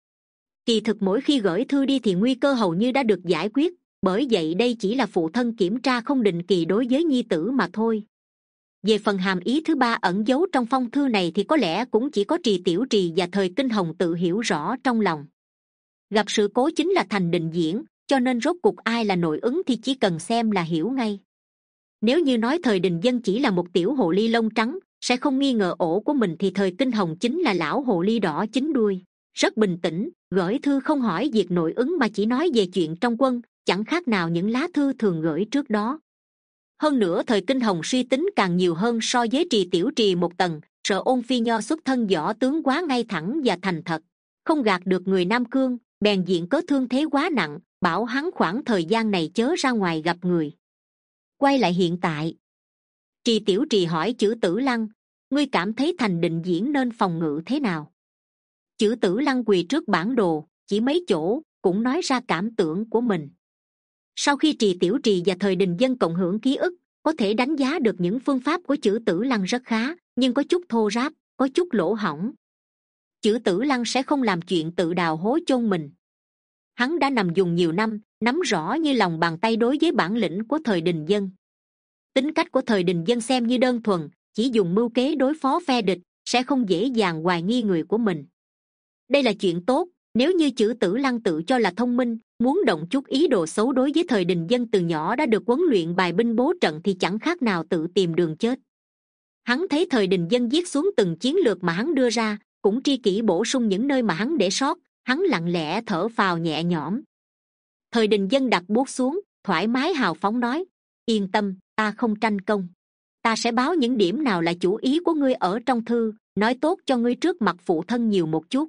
Kỳ thực mỗi khi gửi thư đi thì nguy cơ hầu như đã được giải quyết, bởi vậy đây chỉ là phụ thân kiểm tra không định kỳ đối với nhi tử mà thôi. Về phần hàm ý thứ ba ẩn giấu trong phong thư này thì có lẽ cũng chỉ có Trì Tiểu Trì và thời Kinh Hồng tự hiểu rõ trong lòng. Gặp sự cố chính là thành Định Diễn, cho nên rốt cuộc ai là nội ứng thì chỉ cần xem là hiểu ngay. Nếu như nói thời Đình Dân chỉ là một tiểu hồ ly lông trắng, sẽ không nghi ngờ ổ của mình thì thời Kinh Hồng chính là lão hồ ly đỏ chín đuôi. Rất bình tĩnh, gửi thư không hỏi việc nội ứng mà chỉ nói về chuyện trong quân, chẳng khác nào những lá thư thường gửi trước đó. Hơn nữa thời Kinh Hồng suy tính càng nhiều hơn so với Trì Tiểu Trì một tầng, sợ Ôn Phi Nho xuất thân võ tướng quá ngay thẳng và thành thật, không gạt được người Nam Cương, bèn diện cớ thương thế quá nặng, bảo hắn khoảng thời gian này chớ ra ngoài gặp người. Quay lại hiện tại, Trì Tiểu Trì hỏi Chữ Tử Lăng, ngươi cảm thấy thành Định Diễn nên phòng ngự thế nào? Chữ Tử Lăng quỳ trước bản đồ, chỉ mấy chỗ, cũng nói ra cảm tưởng của mình. Sau khi Trì Tiểu Trì và thời Đình Dân cộng hưởng ký ức, có thể đánh giá được những phương pháp của Chữ Tử Lăng rất khá, nhưng có chút thô ráp, có chút lỗ hổng. Chữ Tử Lăng sẽ không làm chuyện tự đào hố chôn mình. Hắn đã nằm dùng nhiều năm, nắm rõ như lòng bàn tay đối với bản lĩnh của thời Đình Dân. Tính cách của thời Đình Dân xem như đơn thuần, chỉ dùng mưu kế đối phó phe địch, sẽ không dễ dàng hoài nghi người của mình. Đây là chuyện tốt. Nếu như Chữ Tử Lăng tự cho là thông minh, muốn động chút ý đồ xấu đối với thời Đình Dân từ nhỏ đã được huấn luyện bài binh bố trận thì chẳng khác nào tự tìm đường chết. Hắn thấy thời Đình Dân viết xuống từng chiến lược mà hắn đưa ra, cũng tri kỷ bổ sung những nơi mà hắn để sót, hắn lặng lẽ thở phào nhẹ nhõm. Thời Đình Dân đặt bút xuống, thoải mái hào phóng nói, yên tâm, ta không tranh công. Ta sẽ báo những điểm nào là chủ ý của ngươi ở trong thư, nói tốt cho ngươi trước mặt phụ thân nhiều một chút.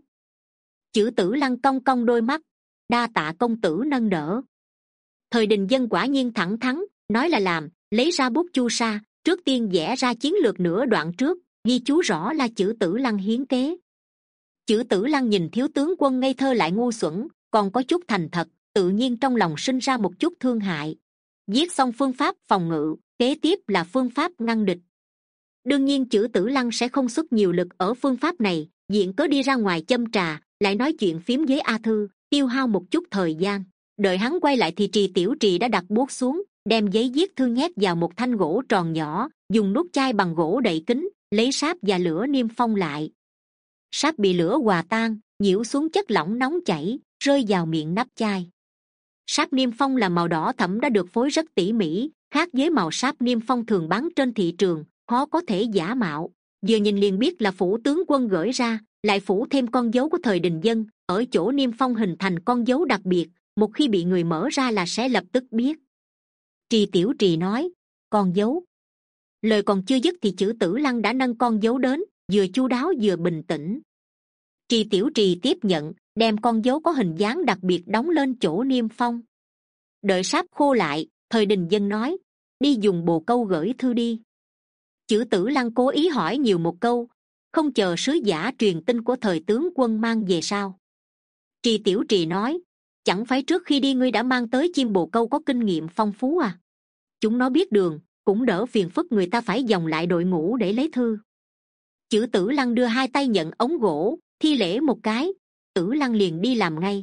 Chữ Tử Lăng cong cong đôi mắt, đa tạ công tử nâng đỡ. Thời Đình Dân quả nhiên thẳng thắn, nói là làm, lấy ra bút chu sa, trước tiên vẽ ra chiến lược nửa đoạn trước, ghi chú rõ là Chữ Tử Lăng hiến kế. Chữ Tử Lăng nhìn thiếu tướng quân ngây thơ lại ngu xuẩn, còn có chút thành thật, tự nhiên trong lòng sinh ra một chút thương hại. Viết xong phương pháp phòng ngự, kế tiếp là phương pháp ngăn địch. Đương nhiên Chữ Tử Lăng sẽ không xuất nhiều lực ở phương pháp này, diện cớ đi ra ngoài châm trà, lại nói chuyện phím với A Thư, tiêu hao một chút thời gian. Đợi hắn quay lại thì Trì Tiểu Trì đã đặt bút xuống, đem giấy viết thư nhét vào một thanh gỗ tròn nhỏ, dùng nút chai bằng gỗ đậy kín, lấy sáp và lửa niêm phong lại. Sáp bị lửa hòa tan, nhiễu xuống chất lỏng nóng chảy, rơi vào miệng nắp chai. Sáp niêm phong là màu đỏ thẫm đã được phối rất tỉ mỉ, khác với màu sáp niêm phong thường bán trên thị trường, khó có thể giả mạo. Vừa nhìn liền biết là phủ tướng quân gửi ra, lại phủ thêm con dấu của thời Đình Dân, ở chỗ niêm phong hình thành con dấu đặc biệt, một khi bị người mở ra là sẽ lập tức biết. Trì Tiểu Trì nói, con dấu. Lời còn chưa dứt thì Chử Tử Lăng đã nâng con dấu đến, vừa chu đáo vừa bình tĩnh. Trì Tiểu Trì tiếp nhận, đem con dấu có hình dáng đặc biệt đóng lên chỗ niêm phong. Đợi sáp khô lại, thời Đình Dân nói, đi dùng bồ câu gửi thư đi. Chử Tử Lăng cố ý hỏi nhiều một câu, không chờ sứ giả truyền tin của thời tướng quân mang về sao? Trì Tiểu Trì nói, chẳng phải trước khi đi ngươi đã mang tới chim bồ câu có kinh nghiệm phong phú à? Chúng nó biết đường, cũng đỡ phiền phức người ta phải dòng lại đội ngũ để lấy thư. Chử Tử Lăng đưa hai tay nhận ống gỗ, thi lễ một cái, Tử Lăng liền đi làm ngay.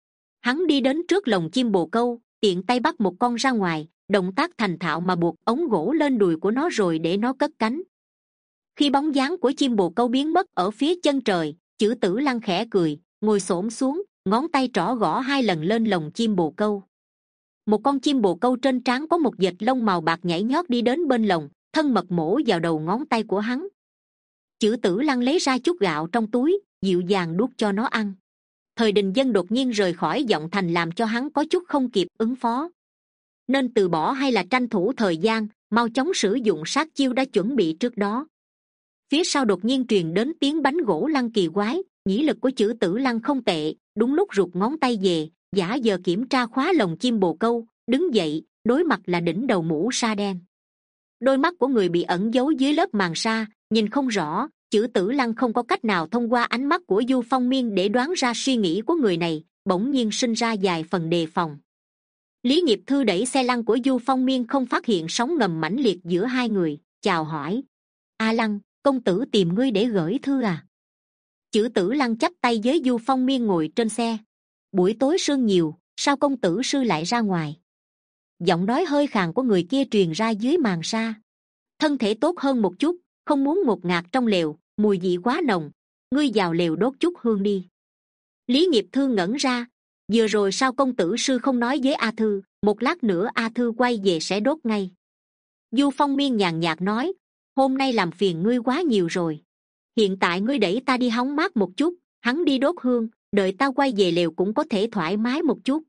Hắn đi đến trước lồng chim bồ câu, tiện tay bắt một con ra ngoài, động tác thành thạo mà buộc ống gỗ lên đùi của nó rồi để nó cất cánh. Khi bóng dáng của chim bồ câu biến mất ở phía chân trời, Chử Tử Lăng khẽ cười, ngồi xổm xuống, ngón tay trỏ gõ hai lần lên lồng chim bồ câu. Một con chim bồ câu trên trán có một vệt lông màu bạc nhảy nhót đi đến bên lồng, thân mật mổ vào đầu ngón tay của hắn. Chử Tử Lăng lấy ra chút gạo trong túi, dịu dàng đút cho nó ăn. Thời Đình Dân đột nhiên rời khỏi giọng thành làm cho hắn có chút không kịp ứng phó. Nên từ bỏ hay là tranh thủ thời gian, mau chóng sử dụng sát chiêu đã chuẩn bị trước đó. Phía sau đột nhiên truyền đến tiếng bánh gỗ lăn kỳ quái, nhĩ lực của Chử Tử Lăng không tệ, đúng lúc rụt ngón tay về, giả giờ kiểm tra khóa lồng chim bồ câu, đứng dậy, đối mặt là đỉnh đầu mũ sa đen. Đôi mắt của người bị ẩn giấu dưới lớp màn sa, nhìn không rõ. Chử Tử Lăng không có cách nào thông qua ánh mắt của Du Phong Miên để đoán ra suy nghĩ của người này, bỗng nhiên sinh ra vài phần đề phòng. Lý Nghiệp Thư đẩy xe lăn của Du Phong Miên không phát hiện sóng ngầm mãnh liệt giữa hai người, chào hỏi, A Lăng, công tử tìm ngươi để gửi thư à? Chử Tử Lăng chắp tay với Du Phong Miên ngồi trên xe. Buổi tối sương nhiều, sao công tử sư lại ra ngoài? Giọng nói hơi khàn của người kia truyền ra dưới màn sa. Thân thể tốt hơn một chút, không muốn ngột ngạt trong lều, mùi vị quá nồng, ngươi vào lều đốt chút hương đi. Lý Nghiệp Thư ngẩn ra, vừa rồi sao công tử sư không nói với A Thư, một lát nữa A Thư quay về sẽ đốt ngay. Du Phong Miên nhàn nhạt nói, hôm nay làm phiền ngươi quá nhiều rồi, hiện tại ngươi đẩy ta đi hóng mát một chút, hắn đi đốt hương, đợi ta quay về lều cũng có thể thoải mái một chút.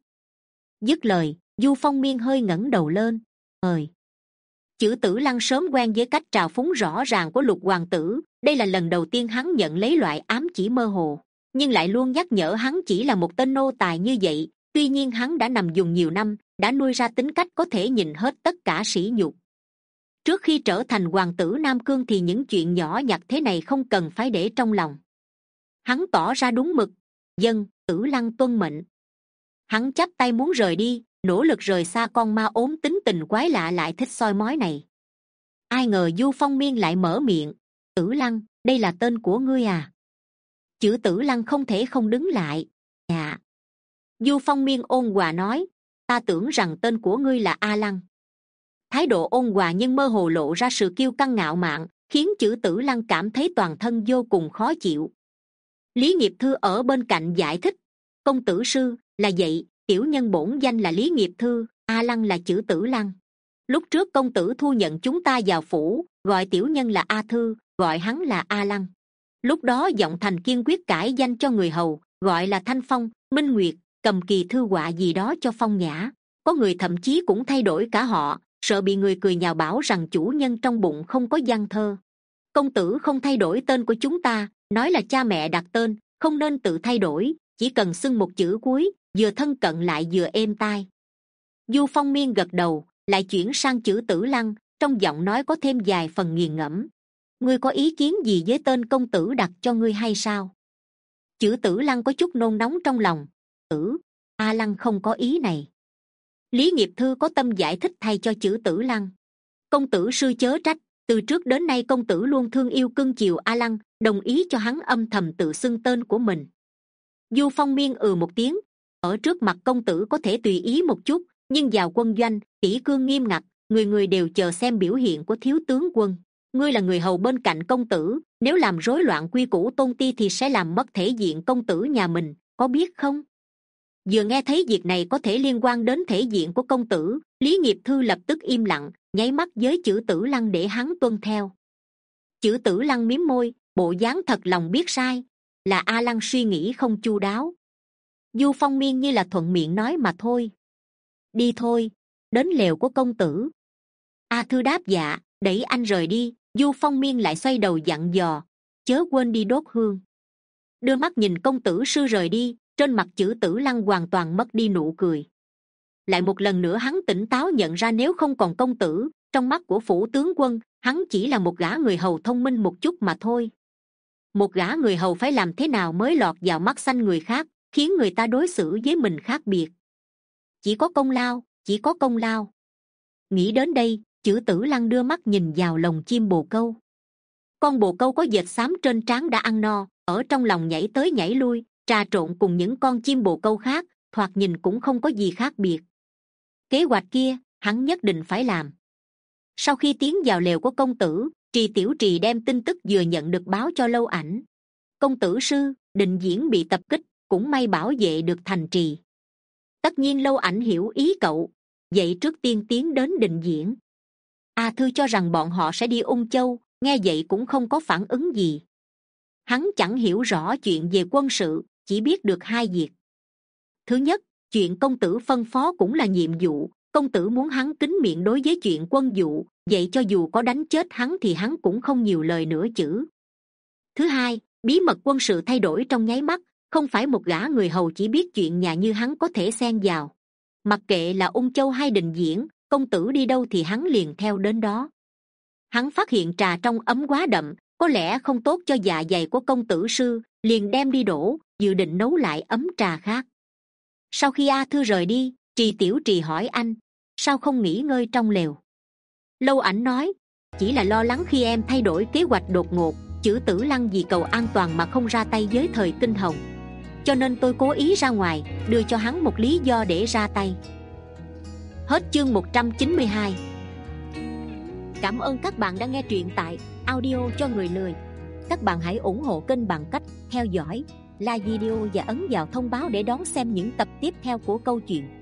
Dứt lời, Du Phong Miên hơi ngẩng đầu lên, ơi. Chử Tử Lăng sớm quen với cách trào phúng rõ ràng của Lục hoàng tử, đây là lần đầu tiên hắn nhận lấy loại ám chỉ mơ hồ, nhưng lại luôn nhắc nhở hắn chỉ là một tên nô tài như vậy. Tuy nhiên hắn đã nằm dùng nhiều năm, đã nuôi ra tính cách có thể nhìn hết tất cả sỉ nhục. Trước khi trở thành hoàng tử Nam Cương thì những chuyện nhỏ nhặt thế này không cần phải để trong lòng. Hắn tỏ ra đúng mực, dân, Tử Lăng tuân mệnh. Hắn chắp tay muốn rời đi, nỗ lực rời xa con ma ốm tính tình quái lạ lại thích soi mói này. Ai ngờ Du Phong Miên lại mở miệng, Tử Lăng, đây là tên của ngươi à? Chữ Tử Lăng không thể không đứng lại. Dạ. Du Phong Miên ôn hòa nói, ta tưởng rằng tên của ngươi là A Lăng. Thái độ ôn hòa nhưng mơ hồ lộ ra sự kiêu căng ngạo mạn, khiến Chữ Tử Lăng cảm thấy toàn thân vô cùng khó chịu. Lý Nghiệp Thư ở bên cạnh giải thích, công tử sư, là vậy, tiểu nhân bổn danh là Lý Nghiệp Thư, A Lăng là Chữ Tử Lăng. Lúc trước công tử thu nhận chúng ta vào phủ, gọi tiểu nhân là A Thư, gọi hắn là A Lăng. Lúc đó giọng thành kiên quyết cải danh cho người hầu, gọi là Thanh Phong, Minh Nguyệt, Cầm Kỳ thư họa gì đó cho phong nhã. Có người thậm chí cũng thay đổi cả họ, sợ bị người cười nhạo bảo rằng chủ nhân trong bụng không có văn thơ. Công tử không thay đổi tên của chúng ta, nói là cha mẹ đặt tên, không nên tự thay đổi, chỉ cần xưng một chữ cuối, vừa thân cận lại vừa êm tai. Du Phong Miên gật đầu, lại chuyển sang Chữ Tử Lăng, trong giọng nói có thêm vài phần nghiền ngẫm. Ngươi có ý kiến gì với tên công tử đặt cho ngươi hay sao? Chữ Tử Lăng có chút nôn nóng trong lòng. Tử, A Lăng không có ý này. Lý Nghiệp Thư có tâm giải thích thay cho Chữ Tử Lăng. Công tử sư chớ trách, từ trước đến nay công tử luôn thương yêu cưng chiều A Lăng, đồng ý cho hắn âm thầm tự xưng tên của mình. Du Phong Miên ừ một tiếng, ở trước mặt công tử có thể tùy ý một chút, nhưng vào quân doanh kỷ cương nghiêm ngặt, người người đều chờ xem biểu hiện của thiếu tướng quân. Ngươi là người hầu bên cạnh công tử, nếu làm rối loạn quy củ tôn ti thì sẽ làm mất thể diện công tử nhà mình, có biết không? Vừa nghe thấy việc này có thể liên quan đến thể diện của công tử, Lý Nghiệp Thư lập tức im lặng, nháy mắt với Chử Tử Lăng để hắn tuân theo. Chử Tử Lăng mím môi, bộ dáng thật lòng biết sai, là A Lăng suy nghĩ không chu đáo. Du Phong Miên như là thuận miệng nói mà thôi. Đi thôi, đến lều của công tử. A Thư đáp dạ, đẩy anh rời đi. Du Phong Miên lại xoay đầu dặn dò, chớ quên đi đốt hương. Đưa mắt nhìn công tử sư rời đi, trên mặt Chử Tử Lăng hoàn toàn mất đi nụ cười. Lại một lần nữa hắn tỉnh táo nhận ra nếu không còn công tử, trong mắt của phủ tướng quân, hắn chỉ là một gã người hầu thông minh một chút mà thôi. Một gã người hầu phải làm thế nào mới lọt vào mắt xanh người khác, khiến người ta đối xử với mình khác biệt? Chỉ có công lao, chỉ có công lao. Nghĩ đến đây, Chử Tử Lăng đưa mắt nhìn vào lồng chim bồ câu. Con bồ câu có vệt xám trên trán đã ăn no, ở trong lòng nhảy tới nhảy lui, trà trộn cùng những con chim bồ câu khác, thoạt nhìn cũng không có gì khác biệt. Kế hoạch kia, hắn nhất định phải làm. Sau khi tiến vào lều của công tử, Trì Tiểu Trì đem tin tức vừa nhận được báo cho Lâu Ảnh. Công tử sư, Định Diễn bị tập kích, cũng may bảo vệ được thành trì. Tất nhiên Lâu Ảnh hiểu ý cậu, vậy trước tiên tiến đến Định Diễn. A Thư cho rằng bọn họ sẽ đi Ung Châu, nghe vậy cũng không có phản ứng gì. Hắn chẳng hiểu rõ chuyện về quân sự, chỉ biết được hai việc. Thứ nhất, chuyện công tử phân phó cũng là nhiệm vụ, công tử muốn hắn kín miệng đối với chuyện quân vụ, vậy cho dù có đánh chết hắn thì hắn cũng không nhiều lời nửa chữ. Thứ hai, bí mật quân sự thay đổi trong nháy mắt, không phải một gã người hầu chỉ biết chuyện nhà như hắn có thể xen vào. Mặc kệ là Ung Châu hay Định Diễn, công tử đi đâu thì hắn liền theo đến đó. Hắn phát hiện trà trong ấm quá đậm, có lẽ không tốt cho dạ dày của công tử sư, liền đem đi đổ, dự định nấu lại ấm trà khác. Sau khi A Thư rời đi, Trì Tiểu Trì hỏi anh, sao không nghỉ ngơi trong lều? Lâu Ảnh nói, chỉ là lo lắng khi em thay đổi kế hoạch đột ngột, Chử Tử Lăng vì cầu an toàn mà không ra tay với Thời Kinh Hồng, cho nên tôi cố ý ra ngoài, đưa cho hắn một lý do để ra tay. Hết chương một trăm chín mươi hai. Cảm ơn các bạn đã nghe truyện tại audio cho người lười. Các bạn hãy ủng hộ kênh bằng cách theo dõi, like video và ấn vào thông báo để đón xem những tập tiếp theo của câu chuyện.